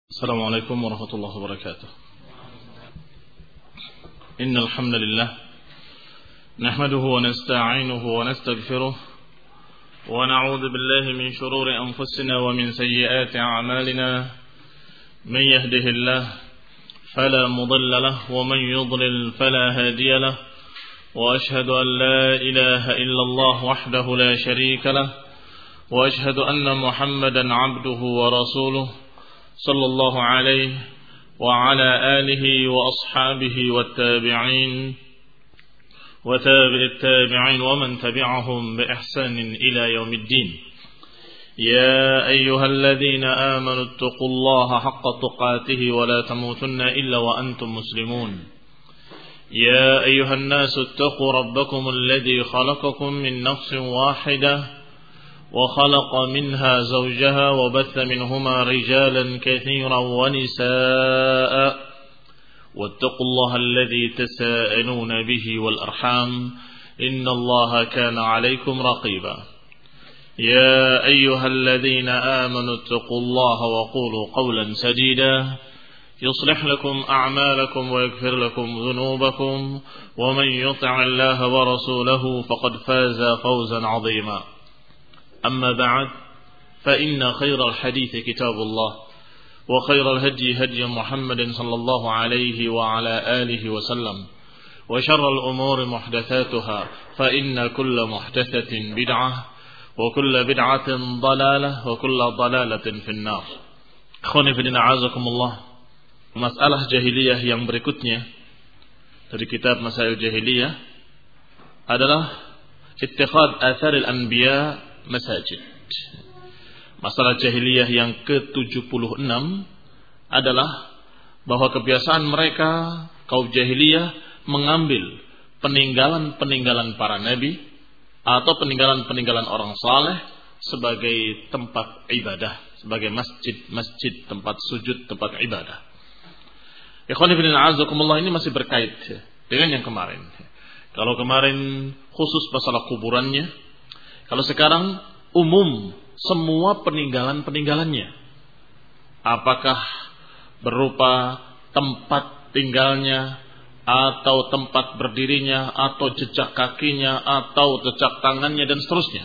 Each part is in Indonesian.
السلام عليكم ورحمة الله وبركاته. إن الحمد لله نحمده ونستعينه ونستغفره ونعوذ بالله من شرور أنفسنا ومن سيئات أعمالنا. من يهده الله فلا مضل له ومن يضلل فلا هادي له، وأشهد أن لا إله إلا الله وحده لا شريك له، وأشهد أن محمدا عبده ورسوله صلى الله عليه وعلى آله وأصحابه والتابعين وتابع التابعين ومن تبعهم بإحسان إلى يوم الدين. يا أيها الذين آمنوا اتقوا الله حق تقاته ولا تموتن إلا وأنتم مسلمون. يا أيها الناس اتقوا ربكم الذي خلقكم من نفس واحدة وخلق منها زوجها وبث منهما رجالا كثيرا ونساء، واتقوا الله الذي تساءلون به والأرحام إن الله كان عليكم رقيبا. يا أيها الذين آمنوا اتقوا الله وقولوا قولا سديدا يصلح لكم أعمالكم ويغفر لكم ذنوبكم، ومن يطع الله ورسوله فقد فاز فوزا عظيما. أما بعد، فإن خير الحديث كتاب الله، وخير الهدي هدي محمد صلى الله عليه وعلى آله وسلم، وشر الأمور محدثاتها، فإن كل محدثة بدعة وكل بدعة ضلالة وكل ضلالة في النار. Ikhwani fillah, a'azakumullah. Masalah jahiliyah yang berikutnya dari kitab Masail Jahiliyah adalah ittikhad atharil anbiya masajid. Masalah jahiliyah yang ke-76 adalah bahwa kebiasaan mereka kaum jahiliyah mengambil peninggalan-peninggalan para nabi atau peninggalan-peninggalan orang saleh sebagai tempat ibadah, sebagai masjid-masjid, tempat sujud, tempat ibadah. Ikhwan fillah a'azakumullah, ini masih berkait dengan yang kemarin. Kalau kemarin khusus masalah kuburannya, kalau sekarang umum semua peninggalan-peninggalannya. Apakah berupa tempat tinggalnya, atau tempat berdirinya, atau jejak kakinya, atau jejak tangannya, dan seterusnya.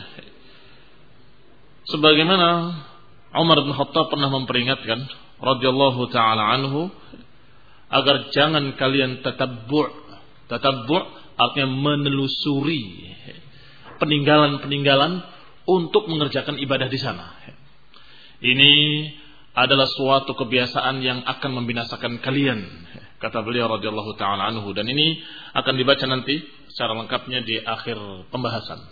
Sebagaimana Umar bin Khattab pernah memperingatkan radhiyallahu ta'ala anhu agar jangan kalian tatabbu' artinya menelusuri peninggalan-peninggalan untuk mengerjakan ibadah di sana. Ini adalah suatu kebiasaan yang akan membinasakan kalian, kata beliau radhiyallahu taala anhu, dan ini akan dibaca nanti secara lengkapnya di akhir pembahasan.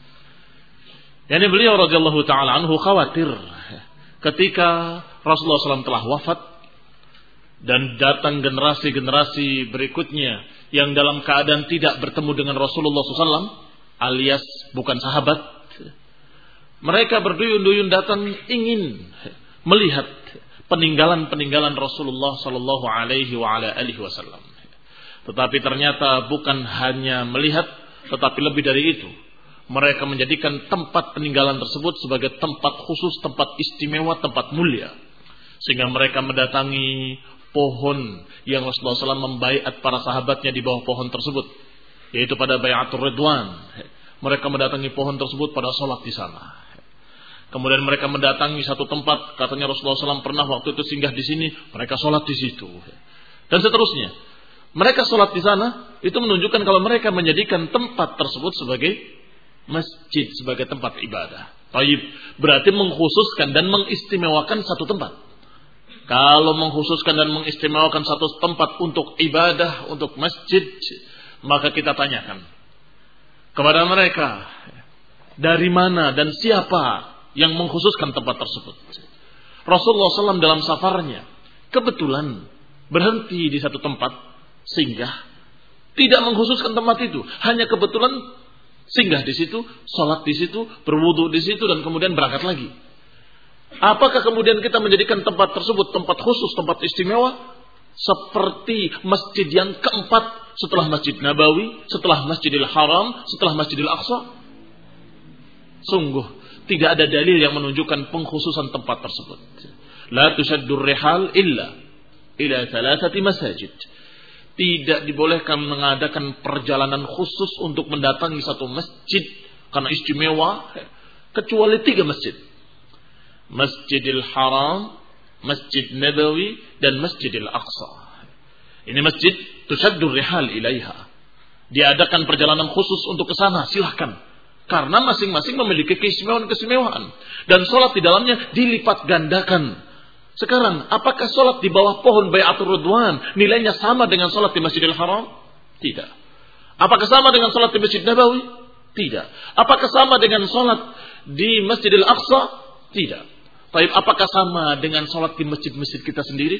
Yani beliau radhiyallahu taala anhu khawatir ketika Rasulullah SAW telah wafat dan datang generasi-generasi berikutnya yang dalam keadaan tidak bertemu dengan Rasulullah SAW, alias bukan sahabat, mereka berduyun-duyun datang ingin melihat peninggalan-peninggalan Rasulullah sallallahu alaihi wa ala alihi wasallam. Tetapi ternyata bukan hanya melihat, tetapi lebih dari itu, mereka menjadikan tempat peninggalan tersebut sebagai tempat khusus, tempat istimewa, tempat mulia. Sehingga mereka mendatangi pohon yang Rasulullah SAW membaiat para sahabatnya di bawah pohon tersebut, yaitu pada Bai'atul Ridwan. Mereka mendatangi pohon tersebut pada sholat di sana. Kemudian mereka mendatangi satu tempat, katanya Rasulullah SAW pernah waktu itu singgah di sini, mereka sholat di situ. Dan seterusnya. Mereka sholat di sana, itu menunjukkan kalau mereka menjadikan tempat tersebut sebagai masjid, sebagai tempat ibadah. Taib, berarti mengkhususkan dan mengistimewakan satu tempat. Kalau mengkhususkan dan mengistimewakan satu tempat untuk ibadah, untuk masjid, maka kita tanyakan kepada mereka, dari mana dan siapa yang mengkhususkan tempat tersebut. Rasulullah SAW dalam safarnya kebetulan berhenti di satu tempat, singgah, tidak mengkhususkan tempat itu, hanya kebetulan singgah di situ, sholat di situ, berwudu di situ, dan kemudian berangkat lagi. Apakah kemudian kita menjadikan tempat tersebut tempat khusus, tempat istimewa, seperti masjid yang keempat setelah Masjid Nabawi, setelah Masjidil Haram, setelah Masjidil Aqsa? Sungguh tidak ada dalil yang menunjukkan pengkhususan tempat tersebut. La tushaddur rihal illa ila 3 masajid. Tidak dibolehkan mengadakan perjalanan khusus untuk mendatangi satu masjid karena istimewa kecuali 3 masjid. Masjidil Haram, Masjid Nabawi, dan Masjidil Aqsa. Ini masjid tushaddur rihal ilaiha. Diadakan perjalanan khusus untuk ke sana, silahkan. Karena masing-masing memiliki keistimewaan. Dan sholat di dalamnya dilipat gandakan. Sekarang, apakah sholat di bawah pohon Bai'atur Ridwan nilainya sama dengan sholat di Masjidil Haram? Tidak. Apakah sama dengan sholat di Masjid Nabawi? Tidak. Apakah sama dengan sholat di Masjidil Aqsa? Tidak. Tapi apakah sama dengan sholat di masjid-masjid kita sendiri?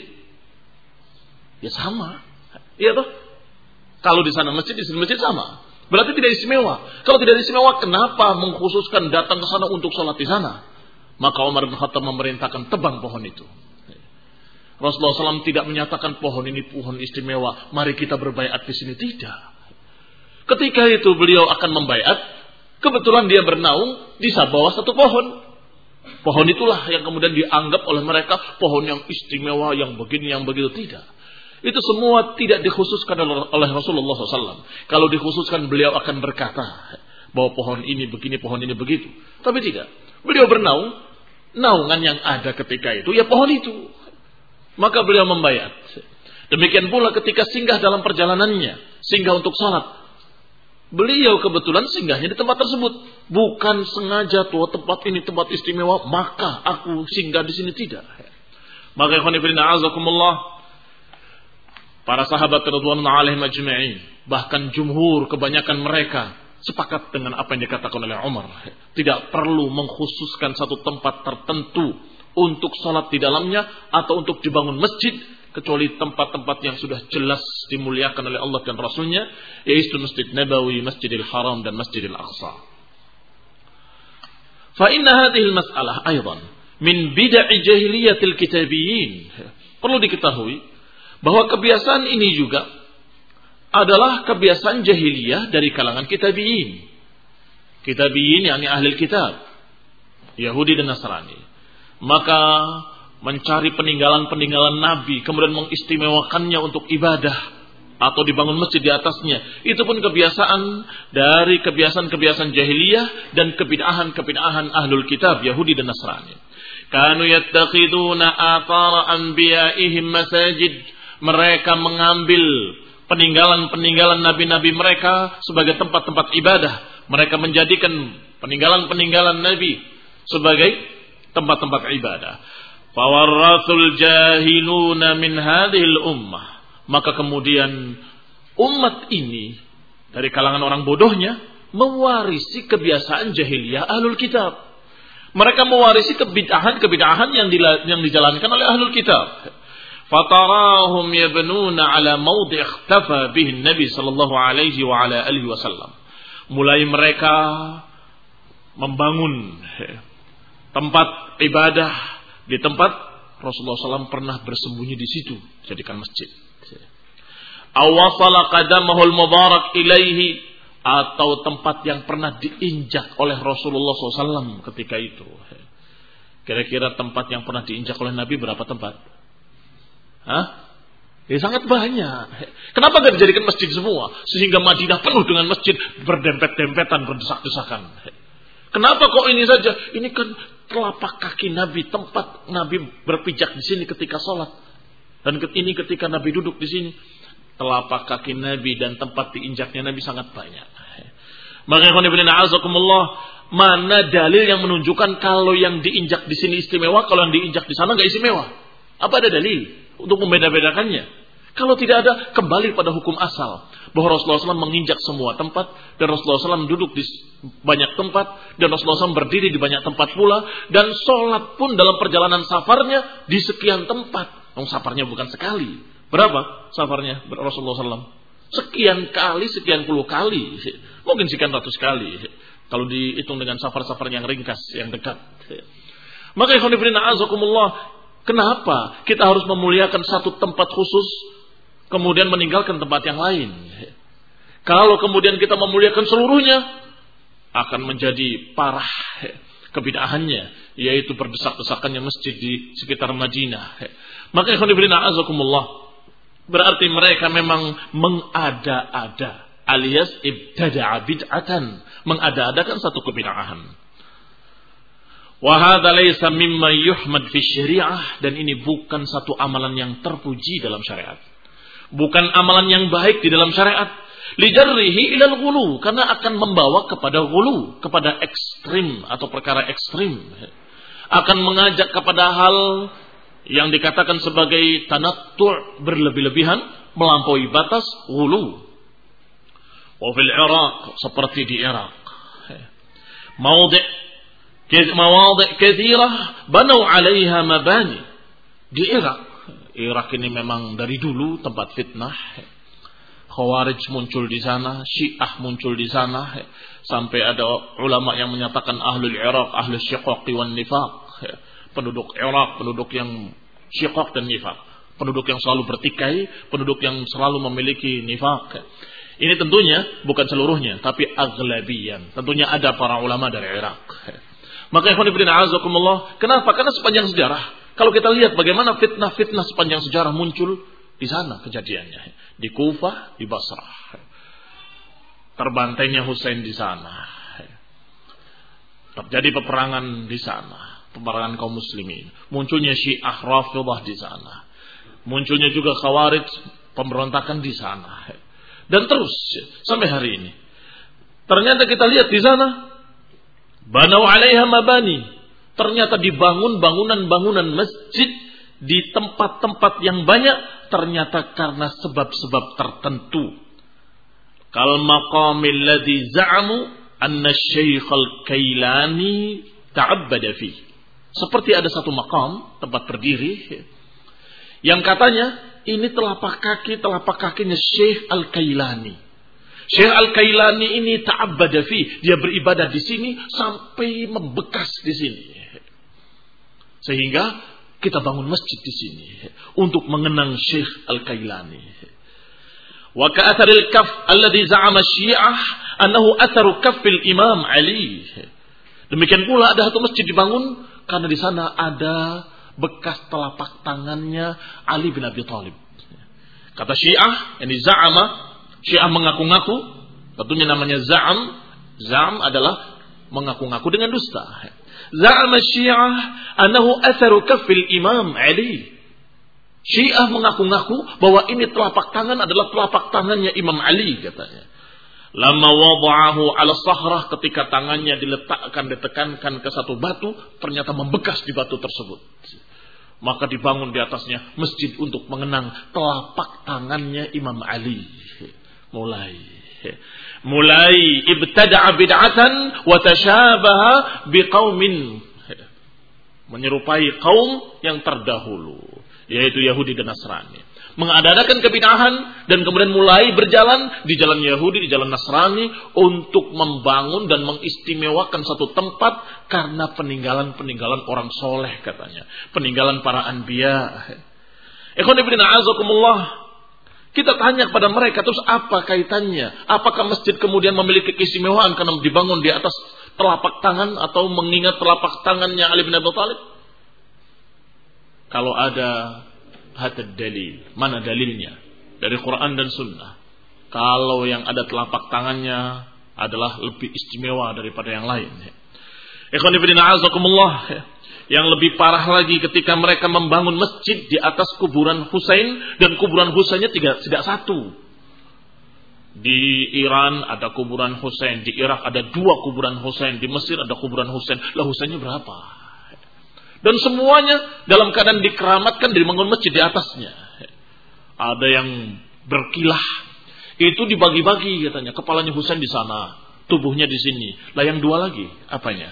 Ya sama. Iya toh? Kalau di sana masjid, di sini masjid sama. Berarti tidak istimewa. Kalau tidak istimewa, kenapa mengkhususkan datang ke sana untuk sholat di sana? Maka Umar bin Khattab memerintahkan tebang pohon itu. Rasulullah SAW tidak menyatakan pohon ini pohon istimewa, mari kita berbaiat di sini. Tidak. Ketika itu beliau akan membaiat, kebetulan dia bernaung di bawah satu pohon. Pohon itulah yang kemudian dianggap oleh mereka pohon yang istimewa, yang begini, yang begitu. Tidak. Itu semua tidak dikhususkan oleh Rasulullah SAW. Kalau dikhususkan beliau akan berkata bahwa pohon ini begini, pohon ini begitu. Tapi tidak. Beliau bernaung. Naungan yang ada ketika itu ya pohon itu. Maka beliau membayat. Demikian pula ketika singgah dalam perjalanannya. Singgah untuk salat. Beliau kebetulan singgahnya di tempat tersebut. Bukan sengaja tuh tempat ini tempat istimewa. Maka aku singgah di sini. Tidak. Maka ikhwan fillah azakumullah. Para sahabat radhiyallahu alaihim ajma'in, bahkan jumhur kebanyakan mereka sepakat dengan apa yang dikatakan oleh Umar. Tidak perlu mengkhususkan satu tempat tertentu untuk salat di dalamnya atau untuk dibangun masjid kecuali tempat-tempat yang sudah jelas dimuliakan oleh Allah dan Rasulnya, yaitu Masjid Nabawi, Masjidil Haram dan Masjidil Aqsa. Fa inna hadhihi al-mas'alah aidan min bid'i jahiliyatil kitabiyyin. Perlu diketahui bahwa kebiasaan ini juga adalah kebiasaan jahiliyah dari kalangan kitabiyin. Kitabiyin yakni ahli kitab, Yahudi dan Nasrani. Maka mencari peninggalan-peninggalan Nabi, kemudian mengistimewakannya untuk ibadah atau dibangun masjid di atasnya. Itu pun kebiasaan dari kebiasaan-kebiasaan jahiliyah dan kebid'ahan-kebid'ahan ahlul kitab, Yahudi dan Nasrani. Kanu yattakhiduna athara anbiya'ihim masajid. Mereka mengambil peninggalan-peninggalan nabi-nabi mereka sebagai tempat-tempat ibadah. Mereka menjadikan peninggalan-peninggalan nabi sebagai tempat-tempat ibadah. Fawarrathul jahiluna min hadhil ummah. Maka kemudian umat ini dari kalangan orang bodohnya mewarisi kebiasaan jahiliyah ahlul kitab. Mereka mewarisi kebid'ahan yang dijalankan oleh ahlul kitab. Fatarahum yabnuna ala mawdi' ikhtafa bihi Nabi sallallahu alaihi wa ala alihi wasallam. Mulai mereka membangun tempat ibadah di tempat Rasulullah SAW pernah bersembunyi di situ, jadikan masjid. Awasala qadamahul mubarak ilaihi, atau tempat yang pernah diinjak oleh Rasulullah SAW ketika itu. Kira-kira tempat yang pernah diinjak oleh Nabi berapa tempat? Ya sangat banyak. Kenapa tidak dijadikan masjid semua? Sehingga Madinah penuh dengan masjid berdempet-dempetan, berdesak-desakan. Kenapa kok ini saja? Ini kan telapak kaki Nabi, tempat Nabi berpijak di sini ketika sholat. Dan ini ketika Nabi duduk di sini. Telapak kaki Nabi dan tempat diinjaknya Nabi sangat banyak. Maka mana dalil yang menunjukkan kalau yang diinjak di sini istimewa, kalau yang diinjak di sana nggak istimewa? Apa ada dalil untuk membeda-bedakannya? Kalau tidak ada, kembali pada hukum asal bahwa Rasulullah SAW menginjak semua tempat dan Rasulullah SAW duduk di banyak tempat dan Rasulullah SAW berdiri di banyak tempat pula dan sholat pun dalam perjalanan safarnya di sekian tempat. Safarnya bukan sekali. Berapa safarnya Rasulullah SAW? Sekian kali, sekian puluh kali, mungkin sekian ratus kali. Kalau dihitung dengan safar-safar yang ringkas, yang dekat. Maka ikhwan fillah azakumullah, kenapa kita harus memuliakan satu tempat khusus, kemudian meninggalkan tempat yang lain? Kalau kemudian kita memuliakan seluruhnya, akan menjadi parah kebid'ahannya. yaitu berdesak-desakannya masjid di sekitar Madinah. Maka ikhwan fillah azakumullah, berarti mereka memang mengada-ada alias ibtada'a bid'atan, mengada-adakan satu kebid'ahan. Wa hadza laysa mimma yuhmad fi syariah, dan ini bukan satu amalan yang terpuji dalam syariat. Bukan amalan yang baik di dalam syariat. Lijarrihi ilal ghulu, karena akan membawa kepada ghulu, kepada ekstrim atau perkara ekstrim. Akan mengajak kepada hal yang dikatakan sebagai tanattu', berlebih-lebihan, melampaui batas, ghulu. Wa fil Iraq, seperti di Irak. Mawadhi' katsirah banu 'alaiha mabani. Di Irak ini memang dari dulu tempat fitnah. Khawarij muncul di sana, Syiah muncul di sana, sampai ada ulama yang menyatakan ahlul Iraq, ahlus syiqaq wan nifaq. Penduduk Irak, penduduk yang syiqaq dan nifaq, penduduk yang selalu bertikai, penduduk yang selalu memiliki nifaq. Ini tentunya bukan seluruhnya, tapi aglabiyan. Tentunya ada para ulama dari Irak. Maka ikhwan fillah azakumullah, kenapa? Karena sepanjang sejarah, kalau kita lihat bagaimana fitnah-fitnah sepanjang sejarah muncul di sana kejadiannya. Di Kufah, di Basrah. Terbantainya Husain di sana. Terjadi peperangan di sana, peperangan kaum muslimin. Munculnya Syiah Rafidhah di sana. Munculnya juga Khawarij, pemberontakan di sana. Dan terus sampai hari ini. Ternyata kita lihat di sana, banau 'alaiha mabani. Ternyata dibangun bangunan-bangunan masjid di tempat-tempat yang banyak, ternyata karena sebab-sebab tertentu. Kal maqamil ladzi za'amu anna Syekh Al-Kailani ta'abbada fi. Seperti ada satu makam, tempat berdiri, yang katanya ini telapak kakinya Syekh Al-Kailani. Syekh Al-Kailani ini ta'abbada fi, dia beribadah di sini sampai membekas di sini. Sehingga kita bangun masjid di sini untuk mengenang Syekh Al-Kailani. Wa ka'atharil kaf alladhi za'ama Syiah annahu atharu kaffil Imam Ali. Demikian pula ada satu masjid dibangun karena di sana ada bekas telapak tangannya Ali bin Abi Thalib. Kata Syiah, ini za'ama, Syiah mengaku-ngaku, tentunya namanya za'am adalah mengaku-ngaku dengan dusta. Za'ama Syiah annahu atharu kaffil Imam Ali. Syiah mengaku-ngaku bahwa ini telapak tangan adalah telapak tangannya Imam Ali, katanya. Lama wada'ahu ala sahrah, ketika tangannya ditekankan ke satu batu, ternyata membekas di batu tersebut. Maka dibangun di atasnya masjid untuk mengenang telapak tangannya Imam Ali. Mulai ibtada'a bid'atan wa tashabaha biqaumin, menyerupai kaum yang terdahulu, yaitu Yahudi dan Nasrani. Mengadakan kebid'ahan dan kemudian mulai berjalan di jalan Yahudi, di jalan Nasrani untuk membangun dan mengistimewakan satu tempat karena peninggalan-peninggalan orang soleh, katanya. Peninggalan para anbiya. Ikhwan fillah azakumullah. Kita tanya kepada mereka, terus apa kaitannya? Apakah masjid kemudian memiliki keistimewaan karena dibangun di atas telapak tangan atau mengingat telapak tangannya Ali bin Abi Thalib? Kalau ada hadad dalil, mana dalilnya? Dari Quran dan Sunnah. Kalau yang ada telapak tangannya adalah lebih istimewa daripada yang lain. Ikhwan fillah azakumullah. Yang lebih parah lagi ketika mereka membangun masjid di atas kuburan Husain, dan kuburan Husainnya tidak satu. Di Iran ada kuburan Husain, di Irak ada 2 kuburan Husain, di Mesir ada kuburan Husain. Lah Husainnya berapa? Dan semuanya dalam keadaan dikeramatkan, dibangun masjid di atasnya. Ada yang berkilah, itu dibagi-bagi katanya. Kepalanya Husain di sana, tubuhnya di sini. Lah yang 2 lagi, apanya?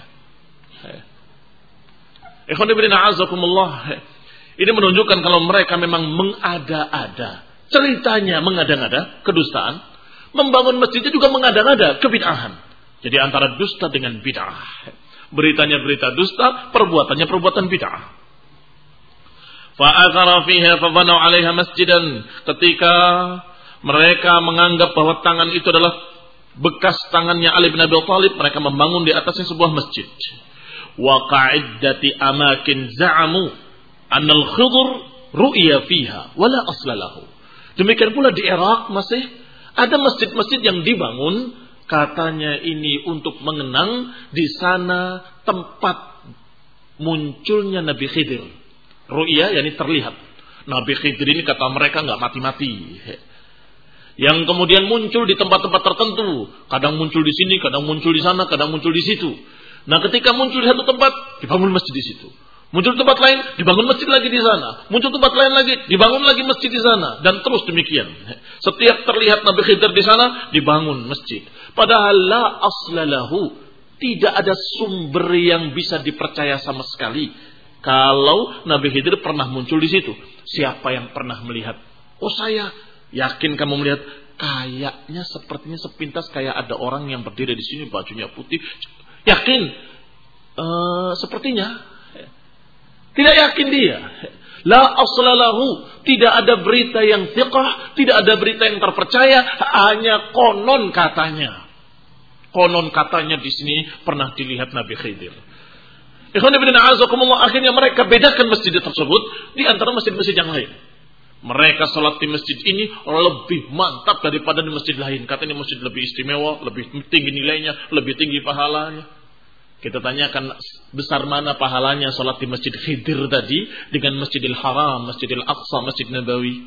Ikhwan fillah azakumullah. Ini menunjukkan kalau mereka memang mengada-ada. Ceritanya mengada-ngada, kedustaan. Membangun masjidnya juga mengada-ngada, kebid'ahan. Jadi antara dusta dengan bid'ah. Beritanya berita dusta, perbuatannya perbuatan bid'ah. Fa'athara fiha fabanu 'alaiha masjidan. Ketika mereka menganggap bahwa tangan itu adalah bekas tangannya Ali bin Abi Thalib, mereka membangun di atasnya sebuah masjid. wa qa'iddati amakin za'amu annal Khidr ru'ya fiha wala asla lahu. Demikian pula di Irak masih ada masjid-masjid yang dibangun katanya ini untuk mengenang di sana tempat munculnya Nabi Khidir. Ru'ya yakni terlihat. Nabi Khidir ini kata mereka enggak mati-mati. Yang kemudian muncul di tempat-tempat tertentu, kadang muncul di sini, kadang muncul di sana, kadang muncul di situ. Nah, ketika muncul di satu tempat, dibangun masjid di situ. Muncul tempat lain, dibangun masjid lagi di sana. Muncul tempat lain lagi, dibangun lagi masjid di sana. Dan terus demikian. Setiap terlihat Nabi Khidir di sana, dibangun masjid. Padahal la aslalahu, tidak ada sumber yang bisa dipercaya sama sekali. Kalau Nabi Khidir pernah muncul di situ. Siapa yang pernah melihat? Oh, saya yakin kamu melihat. Kayaknya sepertinya sepintas kayak ada orang yang berdiri di sini bajunya putih. Yakin? Sepertinya. Tidak yakin dia. La aslalahu. Tidak ada berita yang thiqah. Tidak ada berita yang terpercaya. Hanya konon katanya. Konon katanya di sini pernah dilihat Nabi Khidir. Akhirnya mereka bedakan masjid tersebut di antara masjid-masjid yang lain. Mereka salat di masjid ini lebih mantap daripada di masjid lain. Katanya masjid lebih istimewa, lebih tinggi nilainya, lebih tinggi pahalanya. Kita tanyakan besar mana pahalanya salat di Masjid Khidir tadi dengan Masjidil Haram, Masjidil Aqsa, Masjid Nabawi.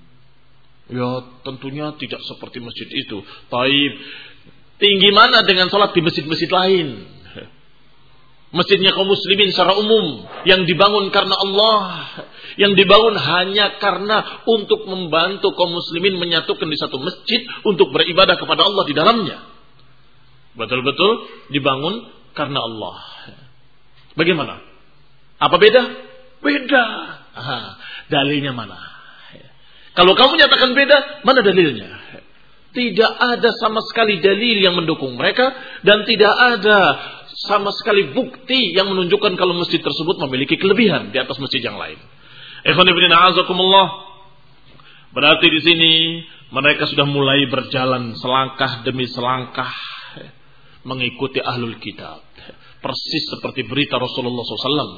Ya tentunya tidak seperti masjid itu. Taib. Tinggi mana dengan salat di masjid-masjid lain? Masjidnya kaum muslimin secara umum yang dibangun karena Allah, yang dibangun hanya karena untuk membantu kaum muslimin menyatukan di satu masjid untuk beribadah kepada Allah di dalamnya. Betul-betul dibangun karena Allah. Bagaimana? Apa beda? Beda. Dalilnya mana? Kalau kamu nyatakan beda, mana dalilnya? Tidak ada sama sekali dalil yang mendukung mereka dan tidak ada sama sekali bukti yang menunjukkan kalau masjid tersebut memiliki kelebihan di atas masjid yang lain. Ikhwan fillah a'azakumullah. Berarti di sini mereka sudah mulai berjalan selangkah demi selangkah mengikuti ahlul kitab. Persis seperti berita Rasulullah SAW.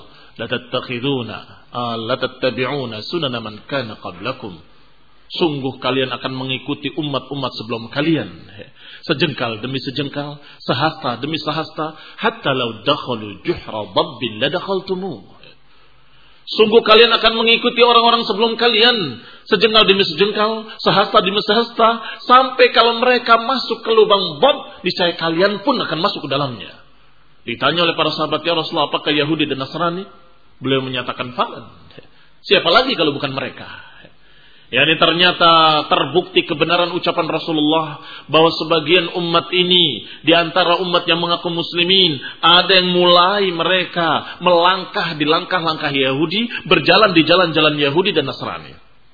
La tattabi'una sunana man kana qablakum. Sungguh kalian akan mengikuti umat-umat sebelum kalian. Sejengkal demi sejengkal, sehasta demi sehasta, hatta law dakhalu juhra dabbin la dakhaltumuh. Sungguh kalian akan mengikuti orang-orang sebelum kalian, sejengkal demi sejengkal, sehasta demi sehasta, sampai kalau mereka masuk ke lubang bab, niscaya kalian pun akan masuk ke dalamnya. Ditanya oleh para sahabat, ya Rasulullah, apakah Yahudi dan Nasrani? Beliau menyatakan falan. Siapa lagi kalau bukan mereka? Yani ternyata terbukti kebenaran ucapan Rasulullah bahwa sebagian umat ini di antara umat yang mengaku muslimin ada yang mulai mereka melangkah di langkah-langkah Yahudi, berjalan di jalan-jalan Yahudi dan Nasrani.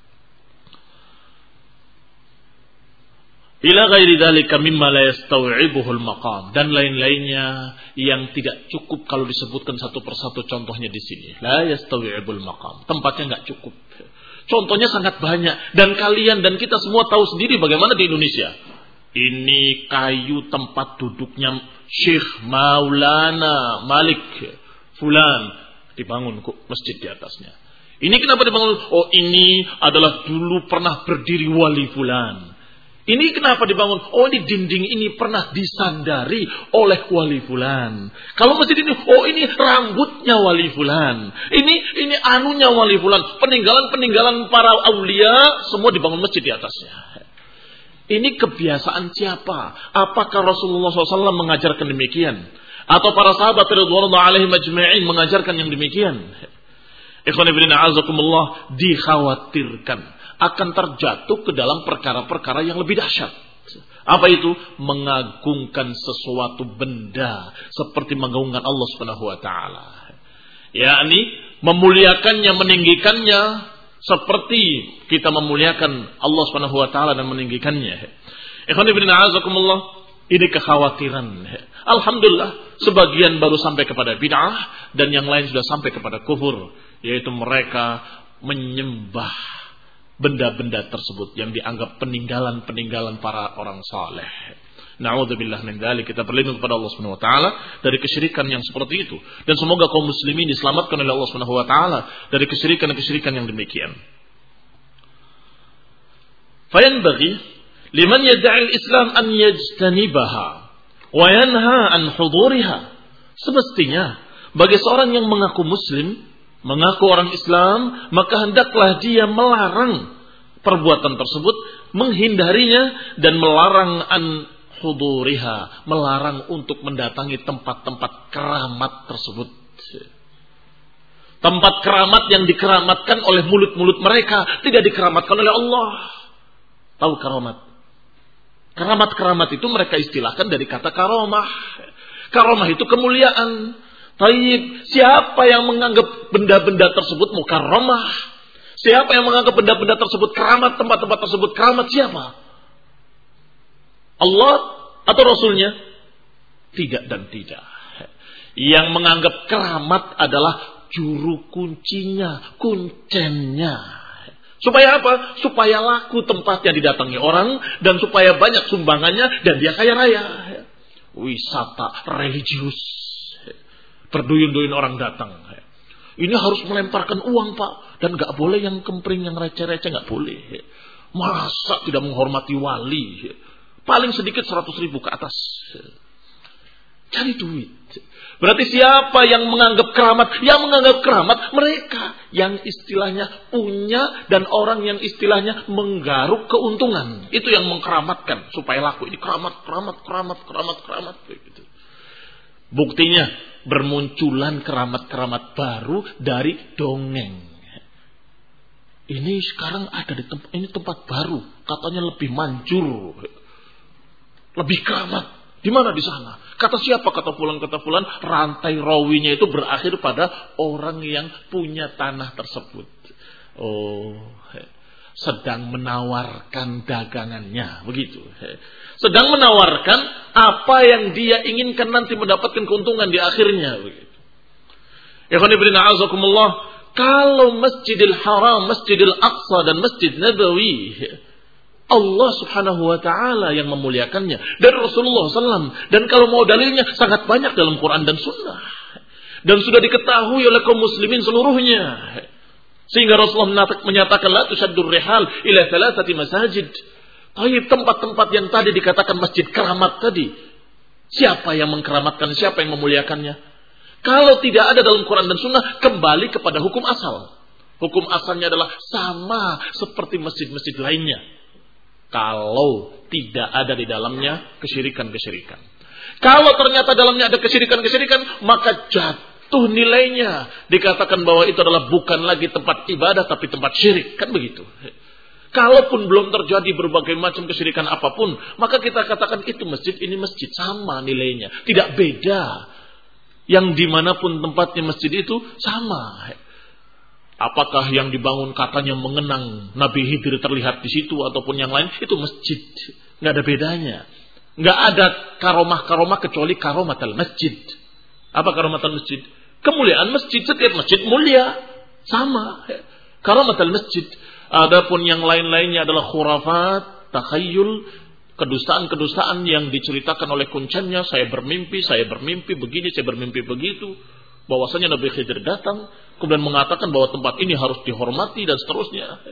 Ila ghairi dzalika mimma la yastaw'ibuhul maqam, dan lain-lainnya yang tidak cukup kalau disebutkan satu persatu contohnya di sini. La yastaw'ibul maqam, tempatnya enggak cukup. Contohnya sangat banyak. Dan kalian dan kita semua tahu sendiri bagaimana di Indonesia. Ini kayu tempat duduknya Syekh Maulana Malik Fulan. Dibangun masjid di atasnya. Ini kenapa dibangun? Oh, ini adalah dulu pernah berdiri wali Fulan. Ini kenapa dibangun? Oh, ini dinding ini pernah disandari oleh wali fulan. Kalau masjid ini, oh ini rambutnya wali fulan. Ini anunya wali fulan. Peninggalan-peninggalan para aulia semua dibangun masjid di atasnya. Ini kebiasaan siapa? Apakah Rasulullah SAW mengajarkan demikian? Atau para sahabat radhiyallahu alaihim ajma'in mengajarkan yang demikian? Ikhwan fillah a'azakumullah, dikhawatirkan akan terjatuh ke dalam perkara-perkara yang lebih dahsyat. Apa itu? Mengagungkan sesuatu benda seperti mengagungkan Allah Subhanahu wa taala. Yakni memuliakannya, meninggikannya seperti kita memuliakan Allah Subhanahu wa taala dan meninggikannya. Ikhwan fillah a'azakumullah, ini kekhawatiran. Alhamdulillah, sebagian baru sampai kepada bid'ah dan yang lain sudah sampai kepada kufur, yaitu mereka menyembah benda-benda tersebut yang dianggap peninggalan-peninggalan para orang saleh. Na'udzubillah min dzalik. Kita berlindung kepada Allah Subhanahu wa taala dari kesyirikan yang seperti itu. Dan semoga kaum muslimin diselamatkan oleh Allah Subhanahu wa taala dari kesyirikan yang demikian. Fayanbaghi liman yad'i al-Islam an yajtanibaha wa yanha an huduriha. Semestinya bagi seorang yang mengaku muslim, mengaku orang Islam, maka hendaklah dia melarang perbuatan tersebut, menghindarinya dan melarang an huduriha, melarang untuk mendatangi tempat-tempat keramat tersebut. Tempat keramat yang dikeramatkan oleh mulut-mulut mereka, tidak dikeramatkan oleh Allah. Tahu karamat? Keramat-keramat itu mereka istilahkan dari kata karamah. Karamah itu kemuliaan. Taib, siapa yang menganggap benda-benda tersebut mukarramah? Siapa yang menganggap benda-benda tersebut keramat, tempat-tempat tersebut keramat, siapa? Allah atau Rasulnya? Tidak dan tidak. Yang menganggap keramat adalah juru kuncinya, kuncennya. Supaya apa? Supaya laku tempatnya didatangi orang dan supaya banyak sumbangannya dan dia kaya raya. Wisata religius. Berduyun-duyun orang datang. Ini harus melemparkan uang, Pak. Dan gak boleh yang kempring, yang receh-receh, gak boleh. Masa tidak menghormati wali? Paling sedikit 100.000 ke atas. Cari duit. Berarti siapa yang menganggap keramat? Yang menganggap keramat mereka yang istilahnya punya dan orang yang istilahnya menggaruk keuntungan. Itu yang mengkeramatkan supaya laku. Ini keramat. Begitu. Buktinya bermunculan keramat-keramat baru dari dongeng. Ini sekarang ada di tempat ini, tempat baru, katanya lebih manjur, lebih keramat. Di mana di sana? Kata siapa? Kata fulan. Rantai rawinya itu berakhir pada orang yang punya tanah tersebut. Sedang menawarkan dagangannya, begitu. Sedang menawarkan apa yang dia inginkan nanti mendapatkan keuntungan di akhirnya, begitu. Ikhwan fillah, a'azakumullah, kalau Masjidil Haram, Masjidil Aqsa dan Masjid Nabawi Allah Subhanahu wa taala yang memuliakannya dan Rasulullah SAW, dan kalau mau dalilnya sangat banyak dalam Quran dan Sunnah, dan sudah diketahui oleh kaum muslimin seluruhnya. Sehingga Rasulullah menyatakan la tushaddur rihal ila thalathati masajid. Taib, tempat-tempat yang tadi dikatakan masjid keramat tadi, siapa yang mengkeramatkan, siapa yang memuliakannya? Kalau tidak ada dalam Quran dan Sunnah, kembali kepada hukum asal. Hukum asalnya adalah sama seperti masjid-masjid lainnya. Kalau tidak ada di dalamnya kesyirikan-kesyirikan. Kalau ternyata dalamnya ada kesyirikan-kesyirikan, maka jatuh nilainya. Dikatakan bahwa itu adalah bukan lagi tempat ibadah, tapi tempat syirik. Kan begitu. Kalaupun belum terjadi berbagai macam kesyirikan apapun, maka kita katakan itu masjid, ini masjid. Sama nilainya. Tidak beda. Yang dimanapun tempatnya masjid itu sama. Apakah yang dibangun katanya mengenang Nabi Khidir terlihat di situ ataupun yang lain, itu masjid. Nggak ada bedanya. Nggak ada karomah-karomah kecuali karomatul masjid. Apa karomatul masjid? Kemuliaan masjid. Setiap masjid mulia. Sama. Karomatul masjid. Adapun yang lain-lainnya adalah khurafat, takhayyul, kedustaan-kedustaan yang diceritakan oleh kuncennya. Saya bermimpi begini, saya bermimpi begitu. Bahwasanya Nabi Khidir datang, kemudian mengatakan bahwa tempat ini harus dihormati dan seterusnya.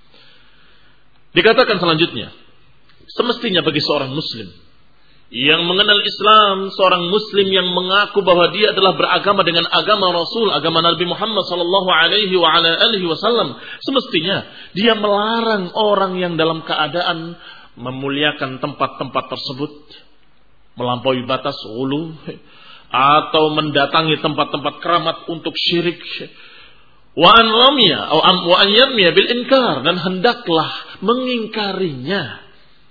Dikatakan selanjutnya, semestinya bagi seorang muslim yang mengenal Islam, seorang muslim yang mengaku bahwa dia adalah beragama dengan agama Rasul, agama Nabi Muhammad sallallahu alaihi wasallam, semestinya dia melarang orang yang dalam keadaan memuliakan tempat-tempat tersebut, melampaui batas ghulu, atau mendatangi tempat-tempat keramat untuk syirik. Wa an yarmiya bil inkar, dan hendaklah mengingkarinya.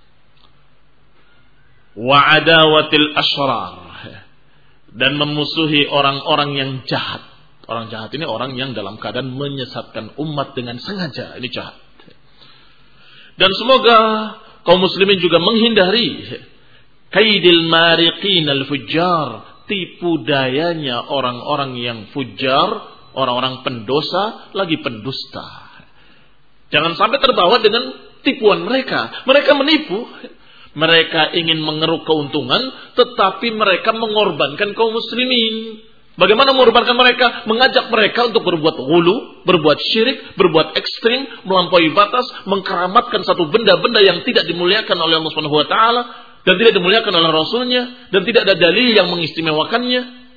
Wa adawatil asyrar, dan memusuhi orang-orang yang jahat. Orang jahat ini orang yang dalam keadaan menyesatkan umat dengan sengaja, ini jahat. Dan semoga kaum muslimin juga menghindari kaidil mariqin al-fujjar, tipu dayanya orang-orang yang fujar, orang-orang pendosa lagi pendusta. Jangan sampai terbawa dengan tipuan mereka. Mereka menipu. Mereka ingin mengeruk keuntungan, tetapi mereka mengorbankan kaum muslimin. Bagaimana mengorbankan mereka? Mengajak mereka untuk berbuat ghulu, berbuat syirik, berbuat ekstrim, melampaui batas, mengkeramatkan satu benda-benda yang tidak dimuliakan oleh Allah Subhanahu wa taala dan tidak dimuliakan oleh Rasulnya dan tidak ada dalil yang mengistimewakannya.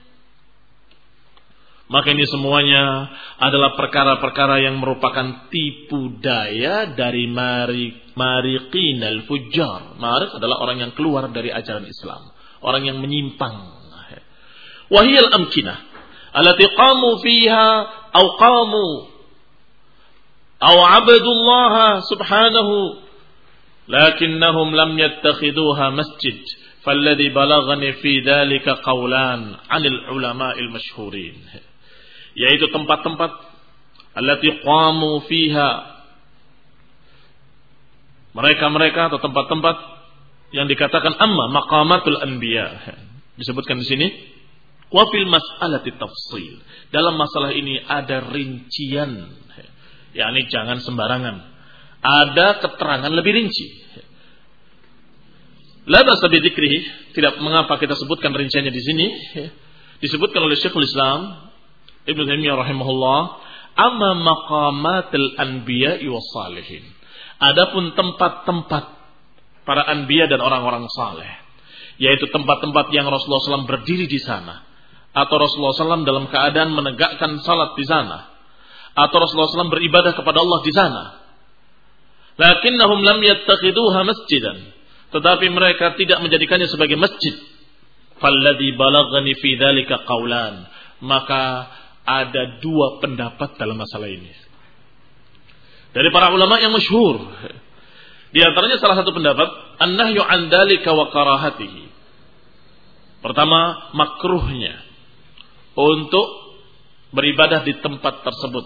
Maka ini semuanya adalah perkara-perkara yang merupakan tipu daya dari mariqin al-fujjar. Marik adalah orang yang keluar dari ajaran Islam, orang yang menyimpang. Wahiyal amkinah allati qamu fiha aw qamu aw abadullah subhanahu lakinnahum lam yattakhiduha masjid. Falladhi balaghani fi dhalika qawlan 'anil ulama'il masyhurin. Yaitu tempat-tempat allati qamu fiha, mereka-mereka atau tempat-tempat yang dikatakan amma maqamatul anbiya, disebutkan di sini wa fil mas'alati tafsil. Dalam masalah ini ada rincian, yakni jangan sembarangan, ada keterangan lebih rinci. La ba'sa bi dzikrihi, tidak mengapa kita sebutkan rinciannya di sini. Disebutkan oleh Syekhul Islam Ibnu Taimiyah rahimahullah, amma maqamatul anbiya was salihin. Adapun tempat-tempat para anbiya dan orang-orang saleh, yaitu tempat-tempat yang Rasulullah SAW berdiri di sana, atau Rasulullah SAW dalam keadaan menegakkan salat di sana, atau Rasulullah SAW beribadah kepada Allah di sana. Lakinnahum lam yattakhiduha masjidan, tetapi mereka tidak menjadikannya sebagai masjid. Falladhi balaghani fi dzalika qaulan, maka ada dua pendapat dalam masalah ini dari para ulama yang masyhur. Di antaranya salah satu pendapat an-nahyu an dzalika wa karahatihi. Pertama, makruhnya untuk beribadah di tempat tersebut.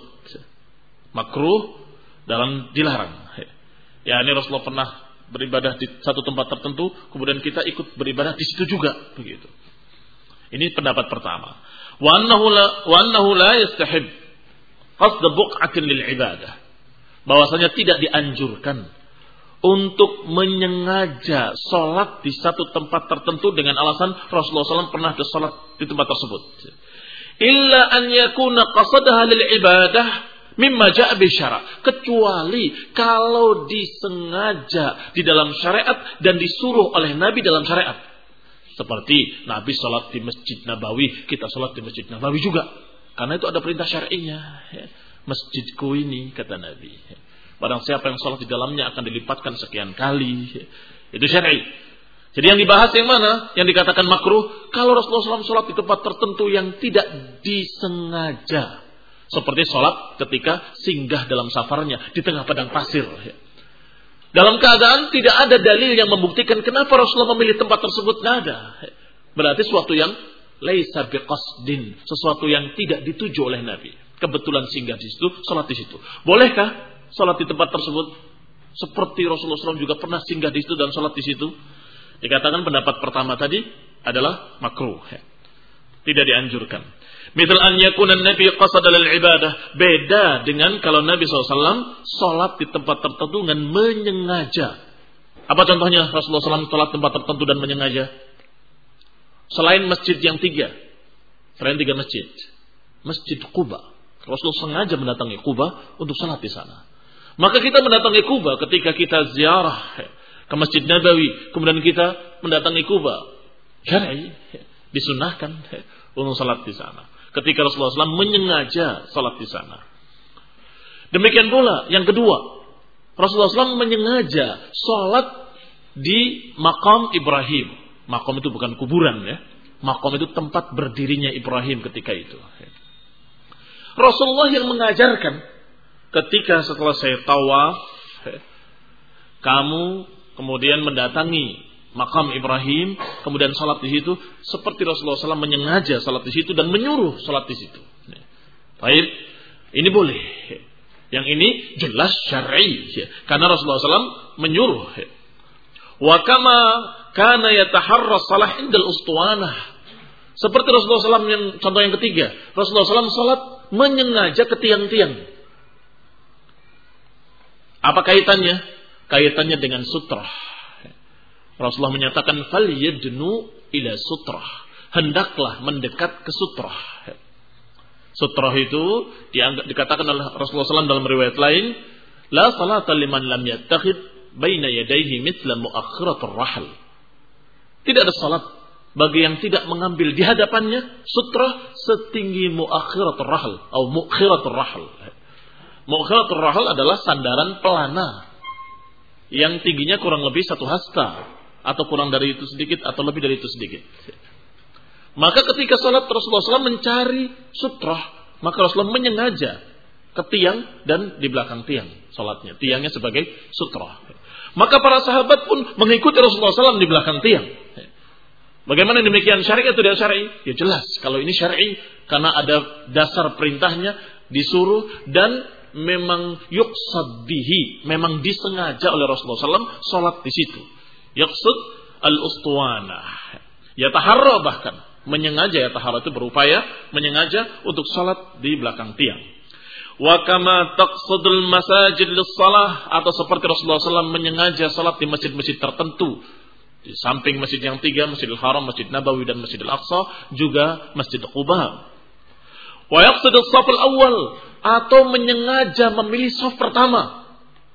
Makruh dalam dilarang. Ya, ini Rasulullah pernah beribadah di satu tempat tertentu, kemudian kita ikut beribadah di situ juga, begitu. Ini pendapat pertama. Wa annahu la yastahib qasd buq'atin lil ibadah. Bahwasanya tidak dianjurkan untuk menyengaja salat di satu tempat tertentu dengan alasan Rasulullah SAW pernah salat di tempat tersebut. Illa an yakuna qasadaha lil ibadah mimma ja'a bi syara', kecuali kalau disengaja di dalam syariat dan disuruh oleh Nabi dalam syariat. Seperti Nabi salat di Masjid Nabawi, kita salat di Masjid Nabawi juga. Karena itu ada perintah syar'inya. Masjidku ini, kata Nabi, barang siapa yang salat di dalamnya akan dilipatkan sekian kali. Itu syar'i. Jadi yang dibahas yang mana? Yang dikatakan makruh, kalau Rasulullah SAW salat di tempat tertentu yang tidak disengaja. Seperti salat ketika singgah dalam safarnya di tengah padang pasir. Dalam keadaan tidak ada dalil yang membuktikan kenapa Rasulullah memilih tempat tersebut, tidak ada. Berarti sesuatu yang laisa biqasdin, sesuatu yang tidak dituju oleh Nabi. Kebetulan singgah di situ, salat di situ. Bolehkah salat di tempat tersebut? Seperti Rasulullah SAW juga pernah singgah di situ dan salat di situ. Dikatakan pendapat pertama tadi adalah makruh, tidak dianjurkan. Misal an yakuna Nabi qasada lil ibadah, beda dengan kalau Nabi SAW salat di tempat tertentu dengan menyengaja. Apa contohnya Rasulullah SAW salat tempat tertentu dan menyengaja? Selain masjid yang selain tiga masjid, Masjid Quba, Rasulullah sengaja mendatangi Quba untuk salat di sana. Maka kita mendatangi Quba ketika kita ziarah ke Masjid Nabawi, kemudian kita mendatangi Quba, syar'i, disunahkan untuk salat di sana. Ketika Rasulullah SAW menyengaja salat di sana. Demikian pula yang kedua, Rasulullah SAW menyengaja salat di Maqam Ibrahim. Maqam itu bukan kuburan, ya. Maqam itu tempat berdirinya Ibrahim ketika itu. Rasulullah yang mengajarkan ketika setelah saya tawaf, kamu kemudian mendatangi Maqam Ibrahim, kemudian salat di situ, seperti Rasulullah SAW menyengaja salat di situ dan menyuruh salat di situ. Baik, ini boleh. Yang ini jelas syar'i, karena Rasulullah SAW menyuruh. Wa kama kana yataharra salah indal ustuwanah. Seperti Rasulullah SAW yang contoh yang ketiga, Rasulullah SAW salat menyengaja ke tiang-tiang. Apa kaitannya? Kaitannya dengan sutrah. Rasulullah menyatakan fal yadnu ila sutrah, hendaklah mendekat ke sutrah. Sutrah itu dikatakan oleh Rasulullah SAW dalam riwayat lain, la salata liman lam yattakhid baina yadayhi mithla muakhiratur rahl. Tidak ada salat bagi yang tidak mengambil di hadapannya sutrah setinggi muakhiratur rahl atau muakhiratur rahl. Muakhiratur rahl adalah sandaran pelana yang tingginya kurang lebih 1 hasta atau kurang dari itu sedikit atau lebih dari itu sedikit. Maka ketika salat Rasulullah SAW mencari sutrah, maka Rasulullah menyengaja ke tiang dan di belakang tiang salatnya. Tiangnya sebagai sutrah. Maka para sahabat pun mengikuti Rasulullah SAW di belakang tiang. Bagaimana demikian, syar'i atau tidak syar'i? Ya jelas, kalau ini syar'i karena ada dasar perintahnya disuruh dan memang yuqsad bihi, memang disengaja oleh Rasulullah SAW salat di situ. Yuqsad al-ustuwanah. Ya taharra bahkan menyengaja, ya taharra itu berupaya menyengaja untuk salat di belakang tiang. Wa kama taqsadul masajid lis-shalah, atau seperti Rasulullah SAW menyengaja salat di masjid-masjid tertentu. Di samping masjid yang 3, Masjidil Haram, Masjid Nabawi dan Masjidil Aqsa, juga Masjid Quba. Wa yaqsidus shaf al-awwal, atau menyengaja memilih shaf pertama.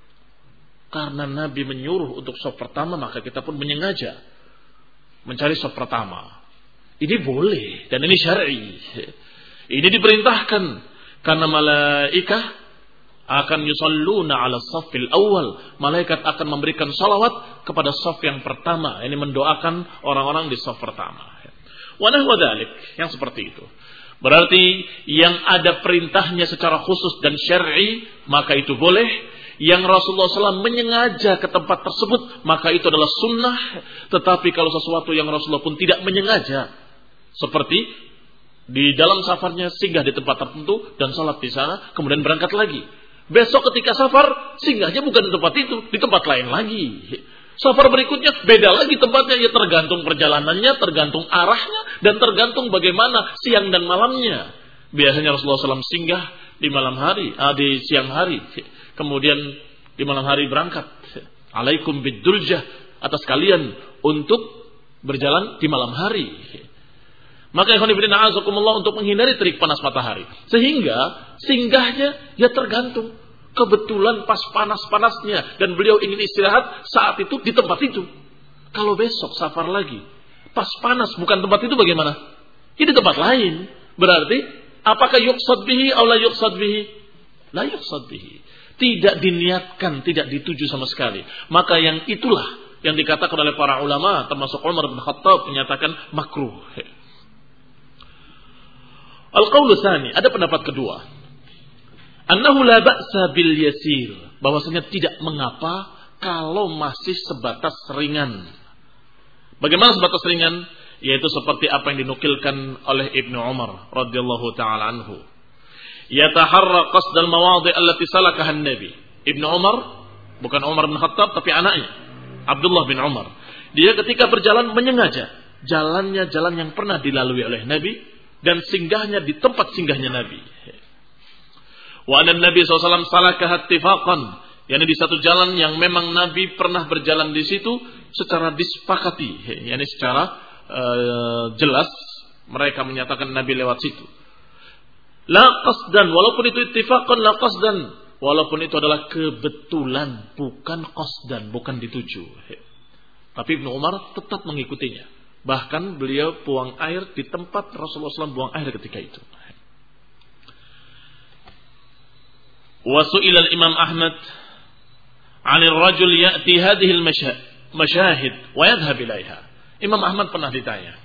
Karena Nabi menyuruh untuk shaf pertama, maka kita pun menyengaja mencari shaf pertama. Ini boleh dan ini syar'i. Ini diperintahkan karena malaikah akan yusalluna 'ala shaffil awal. Malaikat akan memberikan salawat kepada shaf yang pertama. Ini mendoakan orang-orang di shaf pertama. Wa nahwa dzalik, yang seperti itu. Berarti yang ada perintahnya secara khusus dan syar'i, maka itu boleh. Yang Rasulullah SAW menyengaja ke tempat tersebut, maka itu adalah sunnah. Tetapi kalau sesuatu yang Rasulullah pun tidak menyengaja, seperti di dalam safarnya singgah di tempat tertentu dan salat di sana, kemudian berangkat lagi. Besok ketika safar, singgahnya bukan di tempat itu, di tempat lain lagi. Safar berikutnya beda lagi tempatnya, ya tergantung perjalanannya, tergantung arahnya, dan tergantung bagaimana siang dan malamnya. Biasanya Rasulullah SAW singgah di malam hari, di siang hari, kemudian di malam hari berangkat. Alaikum biduljah, atas kalian untuk berjalan di malam hari. Maka ikhwan fillah a'azakumullah, untuk menghindari terik panas matahari, sehingga singgahnya ya tergantung kebetulan pas panas-panasnya dan beliau ingin istirahat saat itu di tempat itu. Kalau besok safar lagi pas panas bukan tempat itu, bagaimana? Ini tempat lain. Berarti apakah yuqsad bihi atau la yuqsad bihi? La yuqsad bihi. Tidak diniatkan, tidak dituju sama sekali. Maka yang itulah yang dikatakan oleh para ulama, termasuk Umar bin Khattab, menyatakan makruh. Al-qaulu tsani, ada pendapat kedua. Annahu la ba'sa bil yasir, bahwasanya tidak mengapa kalau masih sebatas ringan. Bagaimana sebatas ringan? Yaitu seperti apa yang dinukilkan oleh Ibnu Umar radhiyallahu taala anhu. Yataharra qasdal mawadhi' allati salakaha an-nabi. Ibnu Umar, bukan Umar bin Khattab tapi anaknya, Abdullah bin Umar. Dia ketika berjalan menyengaja jalannya jalan yang pernah dilalui oleh Nabi dan singgahnya di tempat singgahnya Nabi. Wa anna Nabi SAW salakaha ittifaqan, yakni di satu jalan yang memang Nabi pernah berjalan di situ secara disepakati, yakni secara jelas mereka menyatakan Nabi lewat situ. La qasdan, walaupun itu ittifaqan, la qasdan, walaupun itu adalah kebetulan, bukan qasdan, bukan dituju. Tapi Ibnu Umar tetap mengikutinya. Bahkan beliau buang air di tempat Rasulullah SAW buang air ketika itu. Wa su'ila al-Imam Ahmad 'anil rajul ya'ti hadhihi al-mashahid wa yadhhab ilaiha. Imam Ahmad pernah ditanya,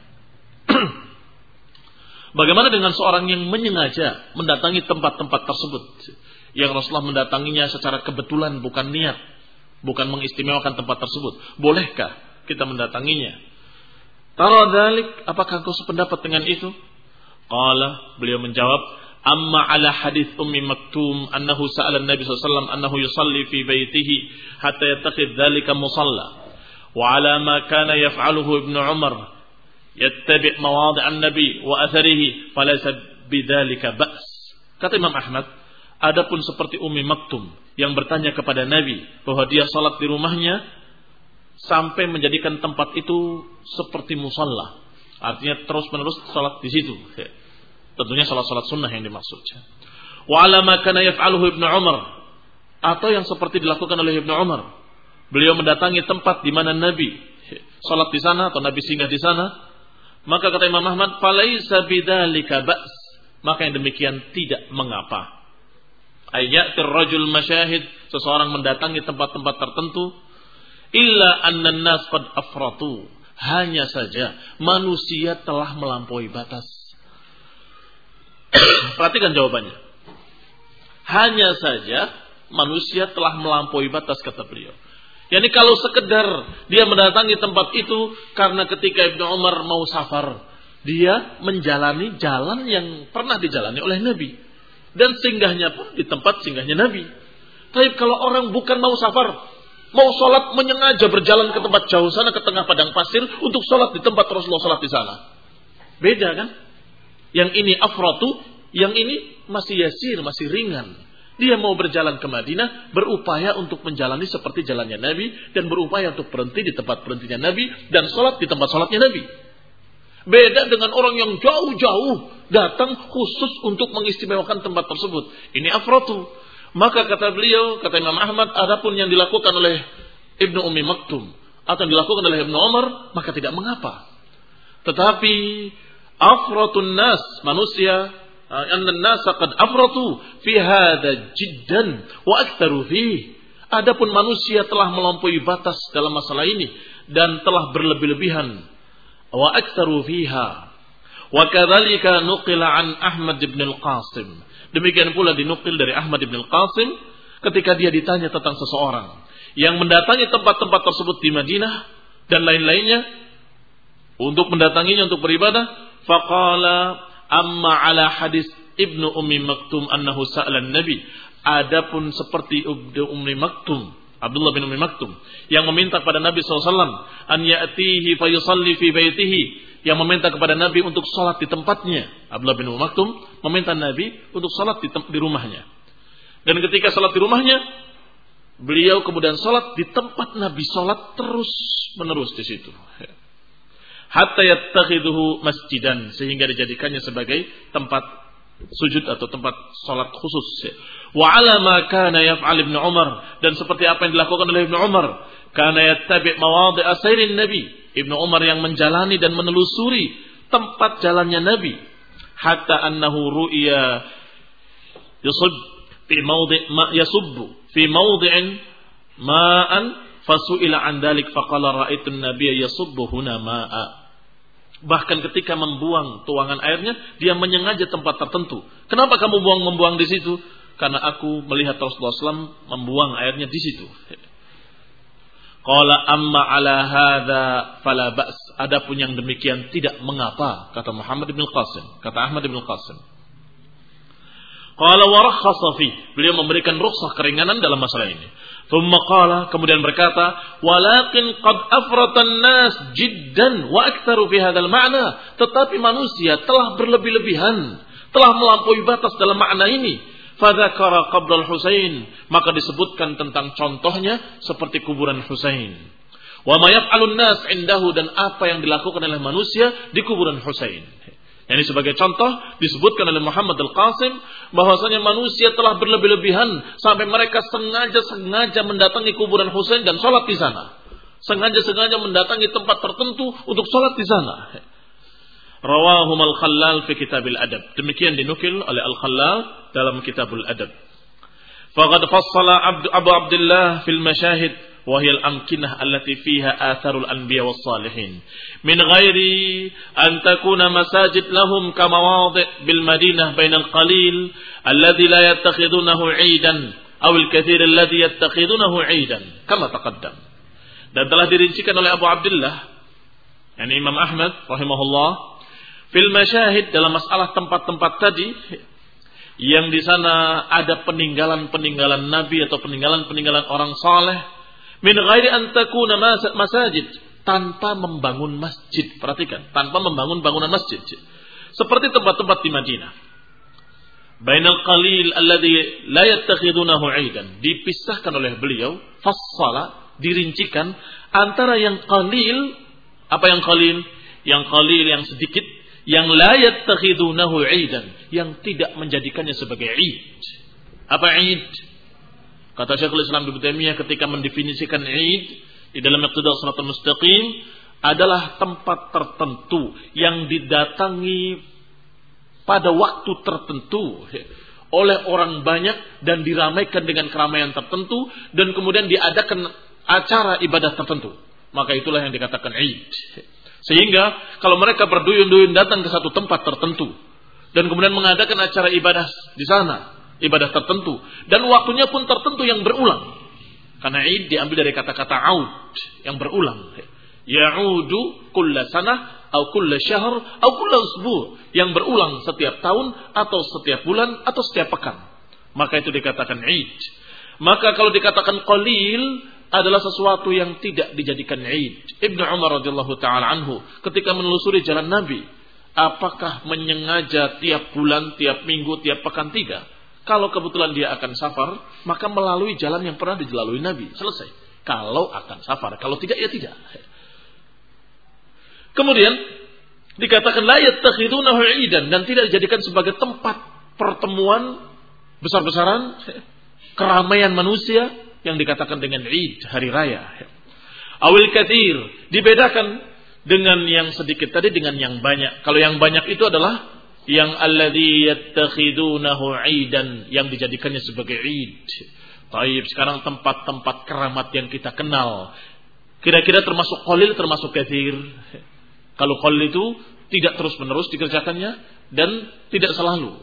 bagaimana dengan seorang yang menyengaja mendatangi tempat-tempat tersebut yang Rasulullah mendatanginya secara kebetulan, bukan niat, bukan mengistimewakan tempat tersebut. Bolehkah kita mendatanginya? Tara dzalik, apakah kau sependapat dengan itu? Qala, beliau menjawab, amma ala hadits Ummi Maktum annahu sa'ala an-nabi sallallahu alaihi wasallam annahu yusalli fi baitihi hatta yattakhidh dzalika musalla. Wa ala ma kana yaf'aluhu Ibnu Umar yattabi' mawadhi' an-nabi wa atharihi falaysa bidzalika ba's. Kata Imam Ahmad, adapun seperti Ummi Maktum yang bertanya kepada Nabi bahwa dia salat di rumahnya sampai menjadikan tempat itu seperti musalla. Artinya terus-menerus salat di situ. Tentunya salat-salat sunnah yang dimaksud. Wa ala ma kana yaf'aluhu Ibnu Umar, atau yang seperti dilakukan oleh Ibnu Umar. Beliau mendatangi tempat di mana Nabi salat di sana atau Nabi singgah di sana. Maka kata Imam Ahmad, falaisa bidzalika ba's, maka yang demikian tidak mengapa. Ayatir rajul masyahid, seseorang mendatangi tempat-tempat tertentu, illa anna an-nas qad afratu, hanya saja manusia telah melampaui batas. Perhatikan jawabannya. Hanya saja manusia telah melampaui batas, kata beliau. Yani kalau sekedar dia mendatangi tempat itu karena ketika Ibnu Umar mau safar, dia menjalani jalan yang pernah dijalani oleh Nabi. Dan singgahnya pun di tempat singgahnya Nabi. Tapi kalau orang bukan mau safar, mau sholat menyengaja berjalan ke tempat jauh sana, ke tengah padang pasir untuk sholat di tempat Rasulullah sholat di sana. Beda kan? Yang ini afratu, yang ini masih yasir, masih ringan. Dia mau berjalan ke Madinah, berupaya untuk menjalani seperti jalannya Nabi, dan berupaya untuk berhenti di tempat berhentinya Nabi, dan sholat di tempat sholatnya Nabi. Beda dengan orang yang jauh-jauh datang khusus untuk mengistimewakan tempat tersebut. Ini afratu. Maka kata beliau, kata Imam Ahmad, adapun yang dilakukan oleh Ibnu Ummi Maktum atau yang dilakukan oleh Ibnu Umar, maka tidak mengapa. Tetapi afratun nas, manusia, anna an-nas qad afratu fi hadha jiddan wa aktsaru fihi. Adapun manusia telah melampaui batas dalam masalah ini dan telah berlebih-lebihan. Wa aktsaru fiha. Wa kadzalika nuqila an Ahmad bin al-Qasim. Demikian pula dinukil dari Ahmad bin al-Qasim ketika dia ditanya tentang seseorang yang mendatangi tempat-tempat tersebut di Madinah dan lain-lainnya untuk mendatanginya untuk beribadah, faqala amma ala hadis Ibnu Ummi Maktum annahu sa'ala an-nabi. Adapun seperti Ibnu Ummi Maktum, Abdullah bin Ummi Maktum, yang meminta kepada Nabi SAW an ya'tihi fa yusalli fi baitihi, yang meminta kepada Nabi untuk salat di tempatnya. Abdullah bin Ummi Maktum meminta Nabi untuk salat di rumahnya. Dan ketika salat di rumahnya, beliau kemudian salat di tempat Nabi salat terus menerus di situ. Hatta yattakhiduhu masjidan, sehingga dijadikannya sebagai tempat sujud atau tempat salat khusus. Wa ala ma kana yaf'al Ibnu Umar, dan seperti apa yang dilakukan oleh Ibnu Umar, kana yattabi' mawadhi' asairin Nabi. Ibnu Umar yang menjalani dan menelusuri tempat jalannya Nabi, hatta annahu ru'ya yusub fi mawdi' ma yasubbu fi mawdi'in ma'an fasu'ila an dzalik faqala ra'aitu an-nabiyya yasubbu huna ma'a. Bahkan ketika membuang tuangan airnya, dia menyengaja tempat tertentu. Kenapa kamu membuang di situ? Karena aku melihat Rasulullah SAW membuang airnya di situ. Qala amma ala hadza fala ba's. Adapun yang demikian tidak mengapa, kata Muhammad bin Qasim, kata Ahmad bin Qasim. Qala wa rakhasa fi. Beliau memberikan rukhsah keringanan dalam masalah ini. Thumma qala, kemudian berkata, walakin qad afratan nas jiddan wa aktsaru fi hadzal ma'na. Tetapi manusia telah berlebih-lebihan, telah melampaui batas dalam makna ini. Fadzakara qabr al-Husain, maka disebutkan tentang contohnya seperti kuburan Husain. Wa ma yaf'alun nas indahu, dan apa yang dilakukan oleh manusia di kuburan Husain. Ini sebagai contoh disebutkan oleh Muhammad al-Qasim bahwasanya manusia telah berlebih-lebihan sampai mereka sengaja mendatangi kuburan Husain dan sholat di sana. Sengaja mendatangi tempat tertentu untuk sholat di sana. Rawahum al-Khallal fi Kitabil Adab. Demikian dinukil oleh al-Khallal dalam Kitabul Adab. Faqad fassala Abu Abdullah fil Mashahid وهي الأمكنة التي فيها آثار الأنبياء والصالحين من غير أن تكون مساجد لهم كمواضع بالمدينة بين القليل الذي لا يتخذونه عيدا أو الكثير الذي يتخذونه عيدا كما تقدم. Dan telah dirincikan oleh Abu Abdullah, yani Imam Ahmad rahimahullah, fil masyahid, dalam masalah tempat-tempat tadi yang di sana ada peninggalan-peninggalan Nabi atau peninggalan-peninggalan orang saleh, min ghairi an takuna masajid, tanpa membangun masjid. Perhatikan, tanpa membangun bangunan masjid. Seperti tempat-tempat di Madinah. Bainal qalil alladhi la yattakhidunahu 'aidan, dipisahkan oleh beliau, fassala, dirincikan antara yang qalil, apa yang qalil? Yang qalil yang sedikit, yang la yattakhidunahu 'idan, yang tidak menjadikannya sebagai 'id. Apa 'id? Kata Syekhul Islam Ibnu Taimiyah ketika mendefinisikan 'id di dalam Iqtida' Shiratal Mustaqim adalah tempat tertentu yang didatangi pada waktu tertentu oleh orang banyak dan diramaikan dengan keramaian tertentu dan kemudian diadakan acara ibadah tertentu. Maka itulah yang dikatakan 'id. Sehingga kalau mereka berduyun-duyun datang ke satu tempat tertentu dan kemudian mengadakan acara ibadah di sana, ibadah tertentu dan waktunya pun tertentu yang berulang. Karena 'id diambil dari kata-kata 'aud yang berulang. Ya'udu kulla sanah atau kulla syahr atau kulla usbu', yang berulang setiap tahun atau setiap bulan atau setiap pekan. Maka itu dikatakan 'id. Maka kalau dikatakan qalil adalah sesuatu yang tidak dijadikan 'id. Ibnu Umar radhiyallahu taala anhu ketika menelusuri jalan Nabi, apakah menyengaja tiap bulan, tiap minggu, tiap pekan? Tidak. Kalau kebetulan dia akan safar, maka melalui jalan yang pernah dilalui Nabi. Selesai. Kalau akan safar, kalau tidak ya tidak. Kemudian dikatakan la yattakhidunahu 'idan, dan tidak dijadikan sebagai tempat pertemuan besar-besaran, keramaian manusia yang dikatakan dengan 'id, hari raya. Awil katsir, dibedakan dengan yang sedikit tadi dengan yang banyak. Kalau yang banyak itu adalah yang alladzi yattakhidunahu 'idan, yang dijadikannya sebagai 'id. Baik, sekarang tempat-tempat keramat yang kita kenal, kira-kira termasuk qalil, termasuk katsir? Kalau qalil itu tidak terus-menerus dikerjakannya dan tidak selalu.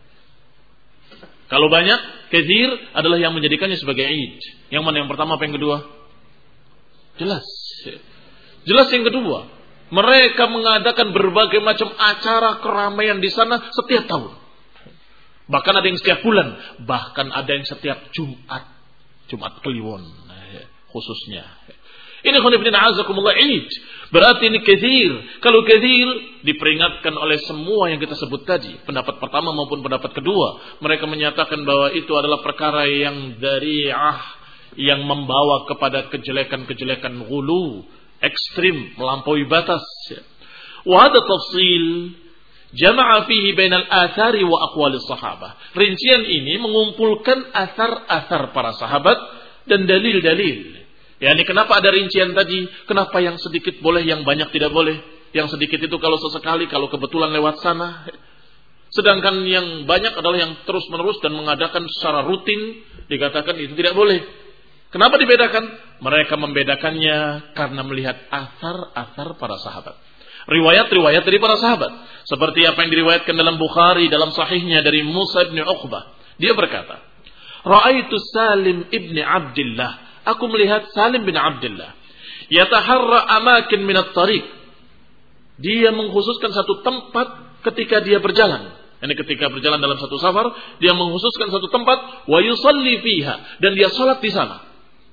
Kalau banyak, katsir adalah yang menjadikannya sebagai 'id. Yang mana yang pertama, apa yang kedua? Jelas. Jelas yang kedua. Mereka mengadakan berbagai macam acara keramaian di sana setiap tahun. Bahkan ada yang setiap bulan, bahkan ada yang setiap Jumat. Jumat Kliwon khususnya. Ini khonibina azakumullah 'id. Berarti ini katsir. Kalau katsir diperingatkan oleh semua yang kita sebut tadi, pendapat pertama maupun pendapat kedua, mereka menyatakan bahwa itu adalah perkara yang dari'ah, yang membawa kepada kejelekan-kejelekan ghulu, ekstrim, melampaui batas. Wa hada tafsil jama'a fihi bainal athari wa aqwalis sahabah. Rincian ini mengumpulkan asar-asar para sahabat dan dalil-dalil. Yani kenapa ada rincian tadi? Kenapa yang sedikit boleh, yang banyak tidak boleh? Yang sedikit itu kalau sesekali, kalau kebetulan lewat sana. Sedangkan yang banyak adalah yang terus-menerus dan mengadakan secara rutin, dikatakan itu tidak boleh. Kenapa dibedakan? Mereka membedakannya karena melihat asar-asar para sahabat. Riwayat-riwayat dari para sahabat. Seperti apa yang diriwayatkan dalam Bukhari, dalam sahihnya dari Musa bin Uqbah. Dia berkata, Ra'aitu Salim ibn Abdillah. Aku melihat Salim bin Abdullah yataharra amakin minat tariq. Dia mengkhususkan satu tempat ketika dia berjalan. Ini ketika berjalan dalam satu safar, dia mengkhususkan satu tempat, wa yusalli fiha, dan dia salat di sana.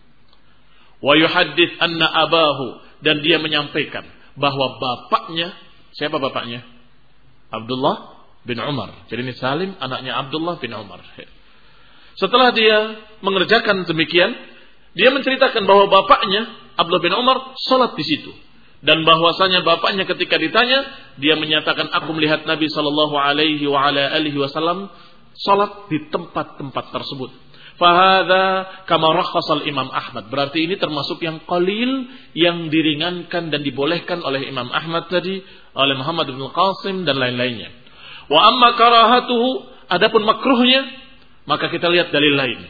Wa yuhaddits anna abahu, dan dia menyampaikan bahwa bapaknya, siapa bapaknya? Abdullah bin Umar. Jadi ini Salim anaknya Abdullah bin Umar. Setelah dia mengerjakan demikian, dia menceritakan bahwa bapaknya Abdullah bin Umar salat di situ, dan bahwasanya bapaknya ketika ditanya, dia menyatakan, aku melihat Nabi sallallahu alaihi wa ala alihi wasallam salat di tempat-tempat tersebut. Fahadha kama rakhasal Imam Ahmad. Berarti ini termasuk yang qalil, yang diringankan dan dibolehkan oleh Imam Ahmad tadi, oleh Muhammad bin Qasim dan lain-lainnya. Wa amma karahatuhu, adapun makruhnya, maka kita lihat dalil lain.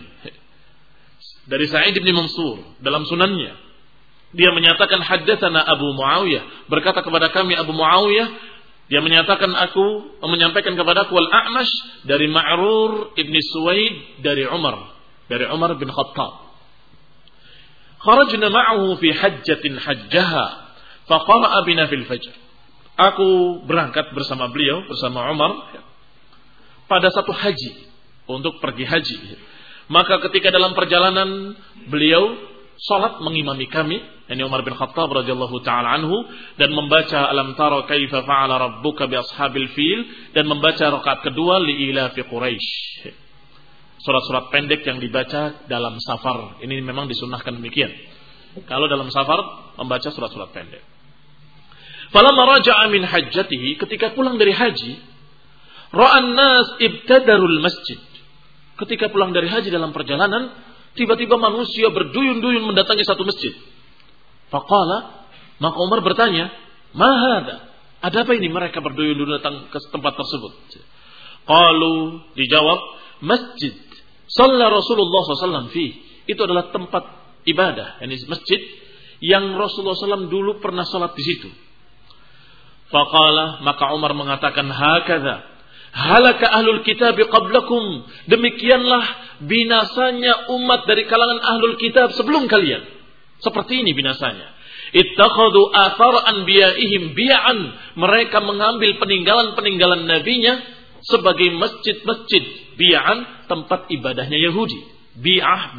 Dari Sa'id bin Mansur dalam sunannya, dia menyatakan haddatsana Abu Muawiyah, berkata kepada kami Abu Muawiyah, dia menyatakan aku menyampaikan kepadaku Al-A'mash dari Ma'rur ibn Suwaid dari Umar bin Khattab. Kharajna ma'ahu fi hajjatin hajjaha fa qara'a bina fil fajr. Aku berangkat bersama beliau, bersama Umar pada satu haji, untuk pergi haji. Maka ketika dalam perjalanan beliau salat mengimami kami, ini Umar bin Khattab radhiyallahu taala anhu, dan membaca alam tara kaifa fa'ala rabbuka bi ashabil fil, dan membaca rakaat kedua li ila fi Quraisy. Surat-surat pendek yang dibaca dalam safar. Ini memang disunnahkan demikian. Kalau dalam safar membaca surat-surat pendek. Falamma raja'a min hajjatihi, ketika pulang dari haji, ra'an nas ibtadarul masjid. Ketika pulang dari haji dalam perjalanan, tiba-tiba manusia berduyun-duyun mendatangi satu masjid. Faqala, maka Umar bertanya, "Ma hadza?" Ada apa ini mereka berduyun-duyun datang ke tempat tersebut? Qalu, dijawab, "Masjid shalla Rasulullah SAW fi." Itu adalah tempat ibadah, yakni masjid yang Rasulullah SAW dulu pernah salat di situ. Faqala, maka Umar mengatakan, "Hakadha halaka ahlul kitab qablakum." Demikianlah binasanya umat dari kalangan ahlul kitab sebelum kalian. Seperti ini binasanya. Ittakhadhu athar anbiya'ihim bi'an. Mereka mengambil peninggalan-peninggalan nabinya sebagai masjid-masjid. Bi'an, tempat ibadahnya Yahudi. Bi'ah.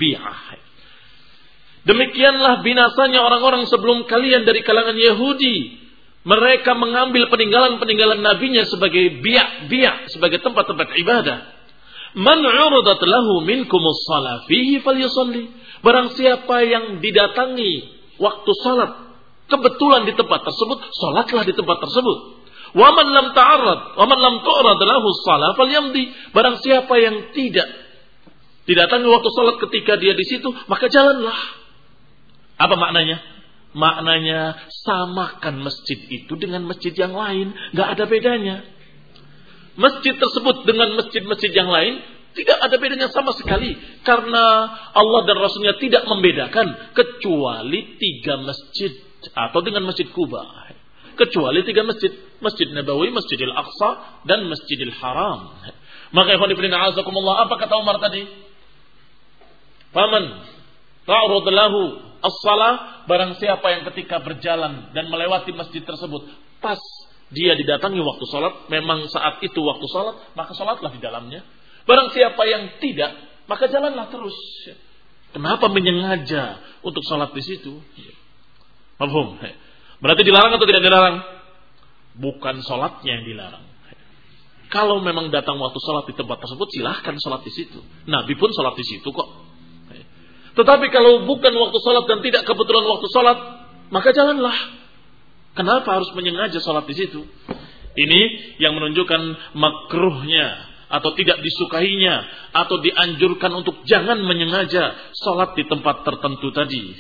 Demikianlah binasanya orang-orang sebelum kalian dari kalangan Yahudi. Mereka mengambil peninggalan-peninggalan nabinya sebagai bi'ah, sebagai tempat-tempat ibadah. Man 'uradat lahu minkumus shalah fihi falyusalli. Barang siapa yang didatangi waktu salat kebetulan di tempat tersebut, salatlah di tempat tersebut. Wa man lam tu'rad lahu shalah falyamdi. Barang siapa yang tidak didatangi waktu salat ketika dia di situ, maka jalanlah. Apa maknanya? Maknanya samakan masjid itu dengan masjid yang lain, enggak ada bedanya. Masjid tersebut dengan masjid-masjid yang lain tidak ada bedanya sama sekali, karena Allah dan Rasulnya tidak membedakan kecuali 3 masjid atau dengan Masjid Kuba. Kecuali 3 masjid, Masjid Nabawi, Masjidil Aqsa dan Masjidil Haram. Maka ikhwan fillah azakumullah, apa kata Umar tadi? Faman ta'rud lahu as-salah, barang siapa yang ketika berjalan dan melewati masjid tersebut pas dia didatangi waktu salat, memang saat itu waktu salat, maka salatlah di dalamnya. Barang siapa yang tidak, maka jalanlah terus. Kenapa menyengaja untuk salat di situ? Mafhum? Berarti dilarang atau tidak dilarang? Bukan salatnya yang dilarang. Kalau memang datang waktu salat di tempat tersebut, silahkan salat di situ. Nabi pun salat di situ kok. Tetapi kalau bukan waktu salat dan tidak kebetulan waktu salat, maka jalanlah. Kenapa harus menyengaja salat di situ? Ini yang menunjukkan makruhnya atau tidak disukainya atau dianjurkan untuk jangan menyengaja salat di tempat tertentu tadi.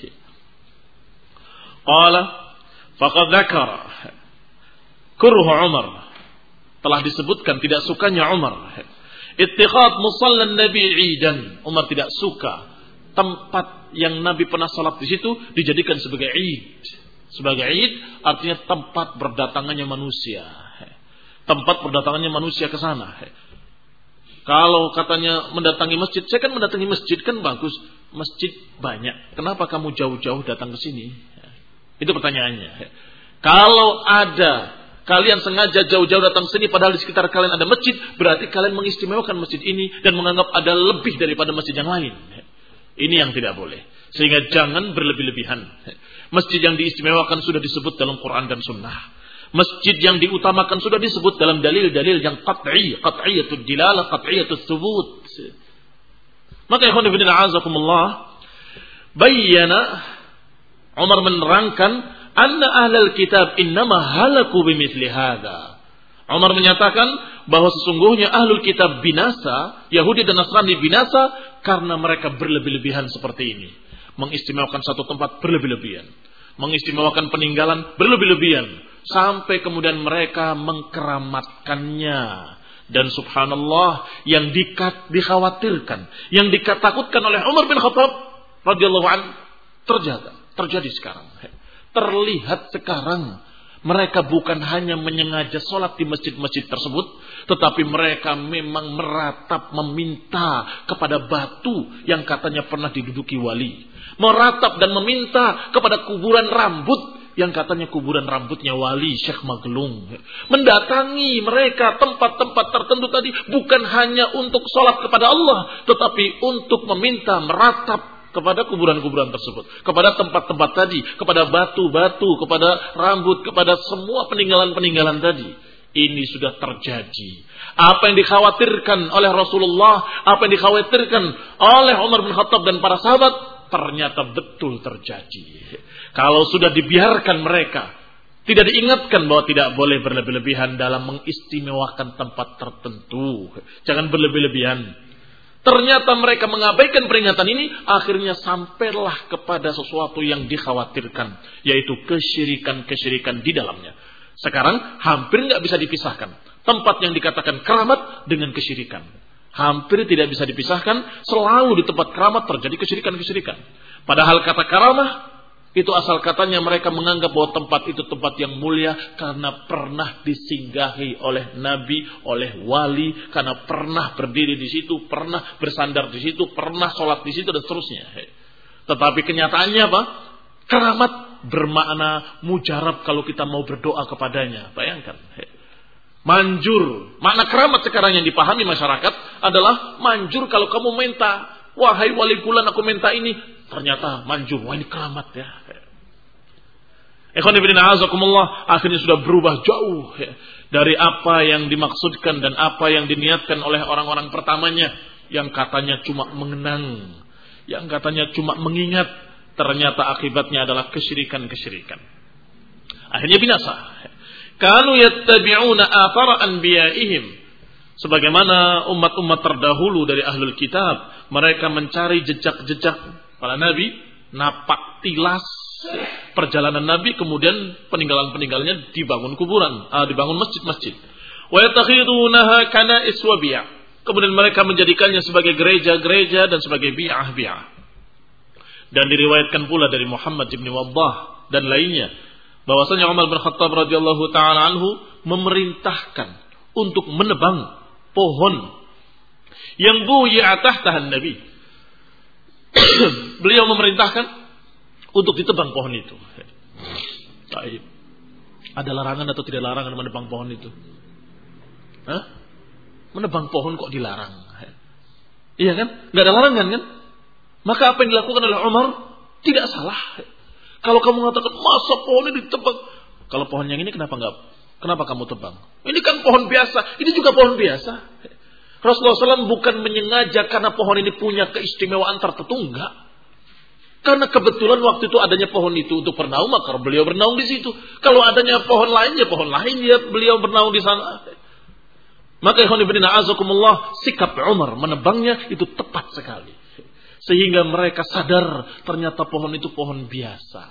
Qala faqad dzakara kurhu Umar. Telah disebutkan tidak sukanya Umar. Ittikhad musallan Nabi 'idan. Umar tidak suka tempat yang Nabi pernah salat di situ dijadikan sebagai Id. Sebagai Id artinya tempat berdatangannya manusia. Tempat berdatangannya manusia ke sana. Kalau katanya mendatangi masjid, saya kan mendatangi masjid kan bagus. Masjid banyak. Kenapa kamu jauh-jauh datang ke sini? Itu pertanyaannya. Kalau ada kalian sengaja jauh-jauh datang ke sini padahal di sekitar kalian ada masjid, berarti kalian mengistimewakan masjid ini dan menganggap ada lebih daripada masjid yang lain. Ini yang tidak boleh. Sehingga jangan berlebih-lebihan. Masjid yang diistimewakan sudah disebut dalam Quran dan Sunnah. Masjid yang diutamakan sudah disebut dalam dalil-dalil yang qat'i, qat'iyatul dilalah, qat'iyatul thubut. Maka ikhwan fillah a'azakumullah, bayyana Umar menerangkan anna ahlal kitab innama halaku bimithli hadza. Umar menyatakan bahwa sesungguhnya ahlul kitab binasa, Yahudi dan Nasrani binasa karena mereka berlebih-lebihan seperti ini. Mengistimewakan satu tempat berlebih-lebihan. Mengistimewakan peninggalan berlebih-lebihan. Sampai kemudian mereka mengkeramatkannya. Dan subhanallah yang dikhawatirkan, yang ditakutkan oleh Umar bin Khattab radhiyallahu anhu terjadi sekarang. Terlihat sekarang. Mereka bukan hanya menyengaja sholat di masjid-masjid tersebut, tetapi mereka memang meratap meminta kepada batu yang katanya pernah diduduki wali. Meratap dan meminta kepada kuburan rambut yang katanya kuburan rambutnya wali Syekh Maglung. Mendatangi mereka tempat-tempat tertentu tadi bukan hanya untuk sholat kepada Allah, tetapi untuk meminta, meratap kepada kuburan-kuburan tersebut, kepada tempat-tempat tadi, kepada batu-batu, kepada rambut, kepada semua peninggalan-peninggalan tadi. Ini sudah terjadi. Apa yang dikhawatirkan oleh Rasulullah, apa yang dikhawatirkan oleh Umar bin Khattab dan para sahabat, ternyata betul terjadi. Kalau sudah dibiarkan mereka, tidak diingatkan bahwa tidak boleh berlebih-lebihan dalam mengistimewakan tempat tertentu. Jangan berlebih-lebihan. Ternyata mereka mengabaikan peringatan ini, akhirnya sampailah kepada sesuatu yang dikhawatirkan, yaitu kesyirikan-kesyirikan di dalamnya. Sekarang hampir nggak bisa dipisahkan tempat yang dikatakan keramat dengan kesyirikan. Hampir tidak bisa dipisahkan, selalu di tempat keramat terjadi kesyirikan-kesyirikan. Padahal kata karamah itu asal katanya mereka menganggap bahwa tempat itu tempat yang mulia karena pernah disinggahi oleh nabi, oleh wali, karena pernah berdiri di situ, pernah bersandar di situ, pernah sholat di situ dan seterusnya. Tetapi kenyataannya apa? Keramat bermakna mujarab kalau kita mau berdoa kepadanya. Bayangkan. Manjur. Makna keramat sekarang yang dipahami masyarakat adalah manjur kalau kamu minta, wahai wali fulan aku minta ini, ternyata manjur. Wah, ini keramat ya. Ikhwan fillah azakumullah, akhirnya sudah berubah jauh ya, dari apa yang dimaksudkan dan apa yang diniatkan oleh orang-orang pertamanya, yang katanya cuma mengenang, yang katanya cuma mengingat, ternyata akibatnya adalah kesyirikan-kesyirikan. Akhirnya binasa. Kanu yattabi'una athara anbiya'ihim. Sebagaimana umat-umat terdahulu dari ahlul kitab, mereka mencari jejak-jejak para nabi, napak tilas perjalanan nabi, kemudian peninggalan-peninggalannya dibangun kuburan, dibangun masjid-masjid. Wa yatakhidunaha kana'is wa bi'a. Kemudian mereka menjadikannya sebagai gereja-gereja dan sebagai bi'ah-bi'ah. Dan diriwayatkan pula dari Muhammad bin Wabbah dan lainnya bahwasanya Umar bin Khattab radhiyallahu taala anhu memerintahkan untuk menebang pohon yang buya tahtahan nabi. Beliau memerintahkan untuk ditebang pohon itu. Baik. Ada larangan atau tidak larangan menebang pohon itu? Hah? Menebang pohon kok dilarang? Iya kan? Nggak ada larangan kan? Maka apa yang dilakukan oleh Umar tidak salah. Kalau kamu mengatakan masa pohon ini ditebang, kalau pohon yang ini kenapa kamu tebang? Ini kan pohon biasa, ini juga pohon biasa. Rasulullah SAW bukan menyengaja karena pohon ini punya keistimewaan tertentu, enggak. Karena kebetulan waktu itu adanya pohon itu untuk bernaung, maka beliau bernaung di situ. Kalau adanya pohon lain, ya beliau bernaung di sana. Maka ikhwan fillah azakumullah, sikap Umar menebangnya itu tepat sekali. Sehingga mereka sadar ternyata pohon itu pohon biasa.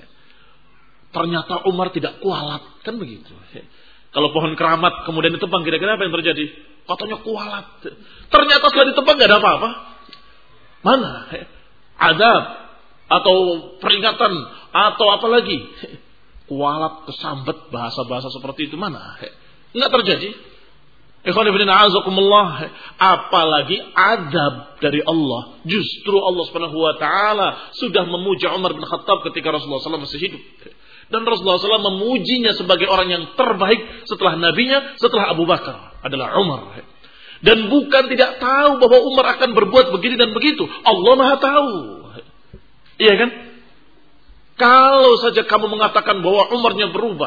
Ternyata Umar tidak kualat, kan begitu. Kalau pohon keramat kemudian ditebang, kira-kira apa yang terjadi? Katanya kualat. Ternyata setelah ditebang gak ada apa-apa. Mana? Azab atau peringatan atau apa lagi? Kualat, kesambet, bahasa-bahasa seperti itu mana? Enggak terjadi. Ikhwan fillah azakumullah, apalagi adab dari Allah. Justru Allah Subhanahu wa taala sudah memuji Umar bin Khattab ketika Rasulullah SAW masih hidup. Dan Rasulullah SAW memujinya sebagai orang yang terbaik setelah nabinya, setelah Abu Bakar adalah Umar. Dan bukan tidak tahu bahwa Umar akan berbuat begini dan begitu. Allah Maha tahu. Iya kan? Kalau saja kamu mengatakan bahwa Umarnya berubah,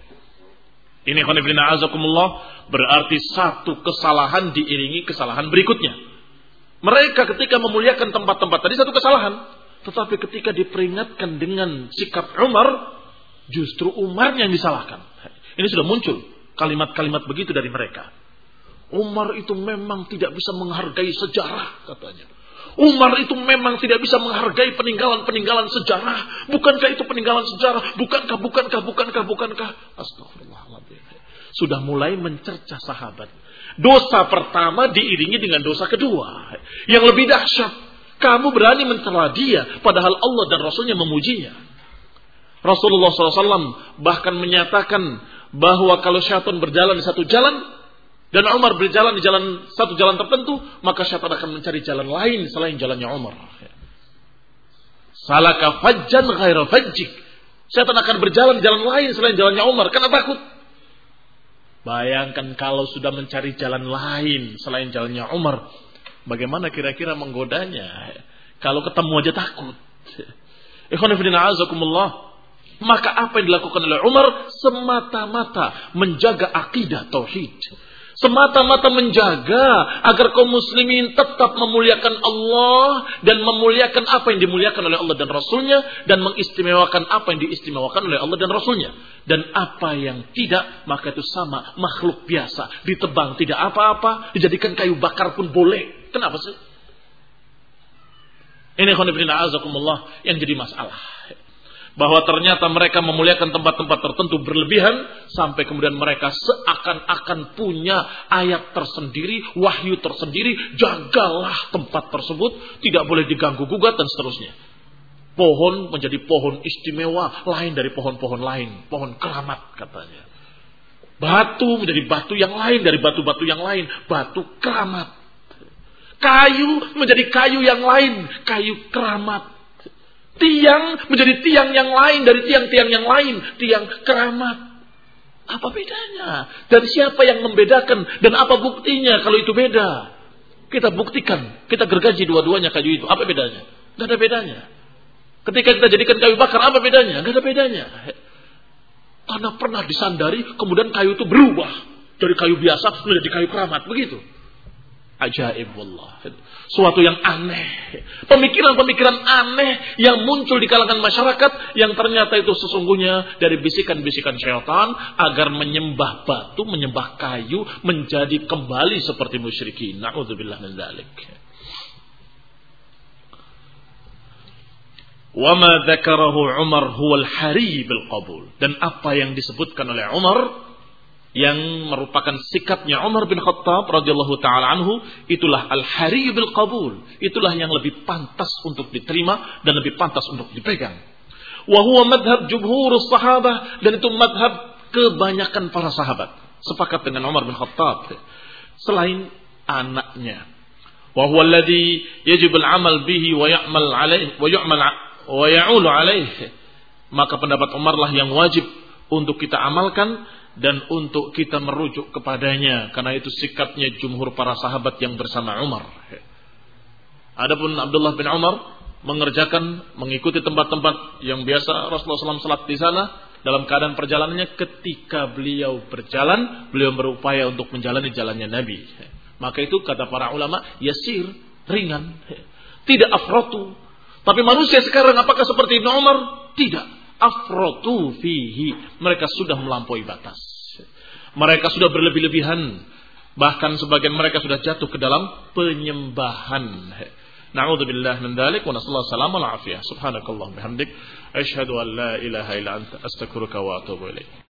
ini khonifillah azakumullah, berarti satu kesalahan diiringi kesalahan berikutnya. Mereka ketika memuliakan tempat-tempat tadi satu kesalahan. Tetapi ketika diperingatkan dengan sikap Umar, justru Umarnya yang disalahkan. Ini sudah muncul kalimat-kalimat begitu dari mereka. Umar itu memang tidak bisa menghargai sejarah, katanya. Umar itu memang tidak bisa menghargai peninggalan-peninggalan sejarah. Bukankah itu peninggalan sejarah? Bukankah? Astagfirullahaladzim. Sudah mulai mencerca sahabat. Dosa pertama diiringi dengan dosa kedua. Yang lebih dahsyat, kamu berani mencela dia, padahal Allah dan Rasulnya memujinya. Rasulullah SAW bahkan menyatakan bahwa kalau syaitan berjalan di satu jalan, dan Umar berjalan di satu jalan tertentu, maka syaitan akan mencari jalan lain selain jalannya Umar. Salaka fajjan ghaira fajjik. Syaitan akan berjalan di jalan lain selain jalannya Umar, karena takut. Bayangkan kalau sudah mencari jalan lain selain jalannya Umar, bagaimana kira-kira menggodanya? Kalau ketemu aja takut. Ikhwan fillah azakumullah. Maka apa yang dilakukan oleh Umar semata-mata menjaga akidah tauhid. semata-mata menjaga agar kaum muslimin tetap memuliakan Allah dan memuliakan apa yang dimuliakan oleh Allah dan Rasulnya, dan mengistimewakan apa yang diistimewakan oleh Allah dan Rasulnya. Dan apa yang tidak, maka itu sama makhluk biasa, ditebang tidak apa-apa, dijadikan kayu bakar pun boleh. Kenapa sih? Ini khonifidina azakumullah yang jadi masalah. Bahwa ternyata mereka memuliakan tempat-tempat tertentu berlebihan, sampai kemudian mereka seakan-akan punya ayat tersendiri, wahyu tersendiri, jagalah tempat tersebut, tidak boleh diganggu-gugat dan seterusnya. Pohon menjadi pohon istimewa, lain dari pohon-pohon lain, pohon keramat katanya. Batu menjadi batu yang lain dari batu-batu yang lain, batu keramat. Kayu menjadi kayu yang lain, kayu keramat. Tiang menjadi tiang yang lain dari tiang-tiang yang lain, tiang keramat. Apa bedanya? Dan siapa yang membedakan? Dan apa buktinya kalau itu beda? Kita buktikan, kita gergaji dua-duanya kayu itu. Apa bedanya? Gak ada bedanya. Ketika kita jadikan kayu bakar, apa bedanya? Gak ada bedanya. Karena pernah disandari, kemudian kayu itu berubah dari kayu biasa menjadi kayu keramat, begitu. Ajaib wallah. Suatu yang aneh. Pemikiran-pemikiran aneh yang muncul di kalangan masyarakat, yang ternyata itu sesungguhnya dari bisikan-bisikan syaitan agar menyembah batu, menyembah kayu, menjadi kembali seperti musyrikin. Na'udzubillah min dzalik. Wa ma dzakarahu Umar huwal hari bil qabul. Dan apa yang disebutkan oleh Umar, yang merupakan sikapnya Umar bin Khattab radhiyallahu taala anhu, itulah al-hari bil qabul, itulah yang lebih pantas untuk diterima dan lebih pantas untuk dipegang. Wa huwa madhhab jumhurus sahabah, dan itu madhab kebanyakan para sahabat sepakat dengan Umar bin Khattab selain anaknya. Wa huwa alladhi yajib al-amal bihi wa ya'mal alaihi wa yu'mal wa ya'ulu alaihi. Maka pendapat Umar lah yang wajib untuk kita amalkan dan untuk kita merujuk kepadanya, karena itu sikapnya jumhur para sahabat yang bersama Umar. Adapun Abdullah bin Umar mengikuti tempat-tempat yang biasa Rasulullah SAW salat di sana dalam keadaan perjalanannya. Ketika beliau berjalan, beliau berupaya untuk menjalani jalannya Nabi. Maka itu kata para ulama yasir, ringan, tidak afratu. Tapi manusia sekarang apakah seperti Ibnu Umar? Tidak. Afratu fihi, mereka sudah melampaui batas, mereka sudah berlebih-lebihan, bahkan sebagian mereka sudah jatuh ke dalam penyembahan. Na'udzubillah min dzalik wa nasallahu alaihi wa sallam. Subhanakallah bihamdik, asyhadu an la ilaha illa anta, astaghfiruka wa atubu ilaik.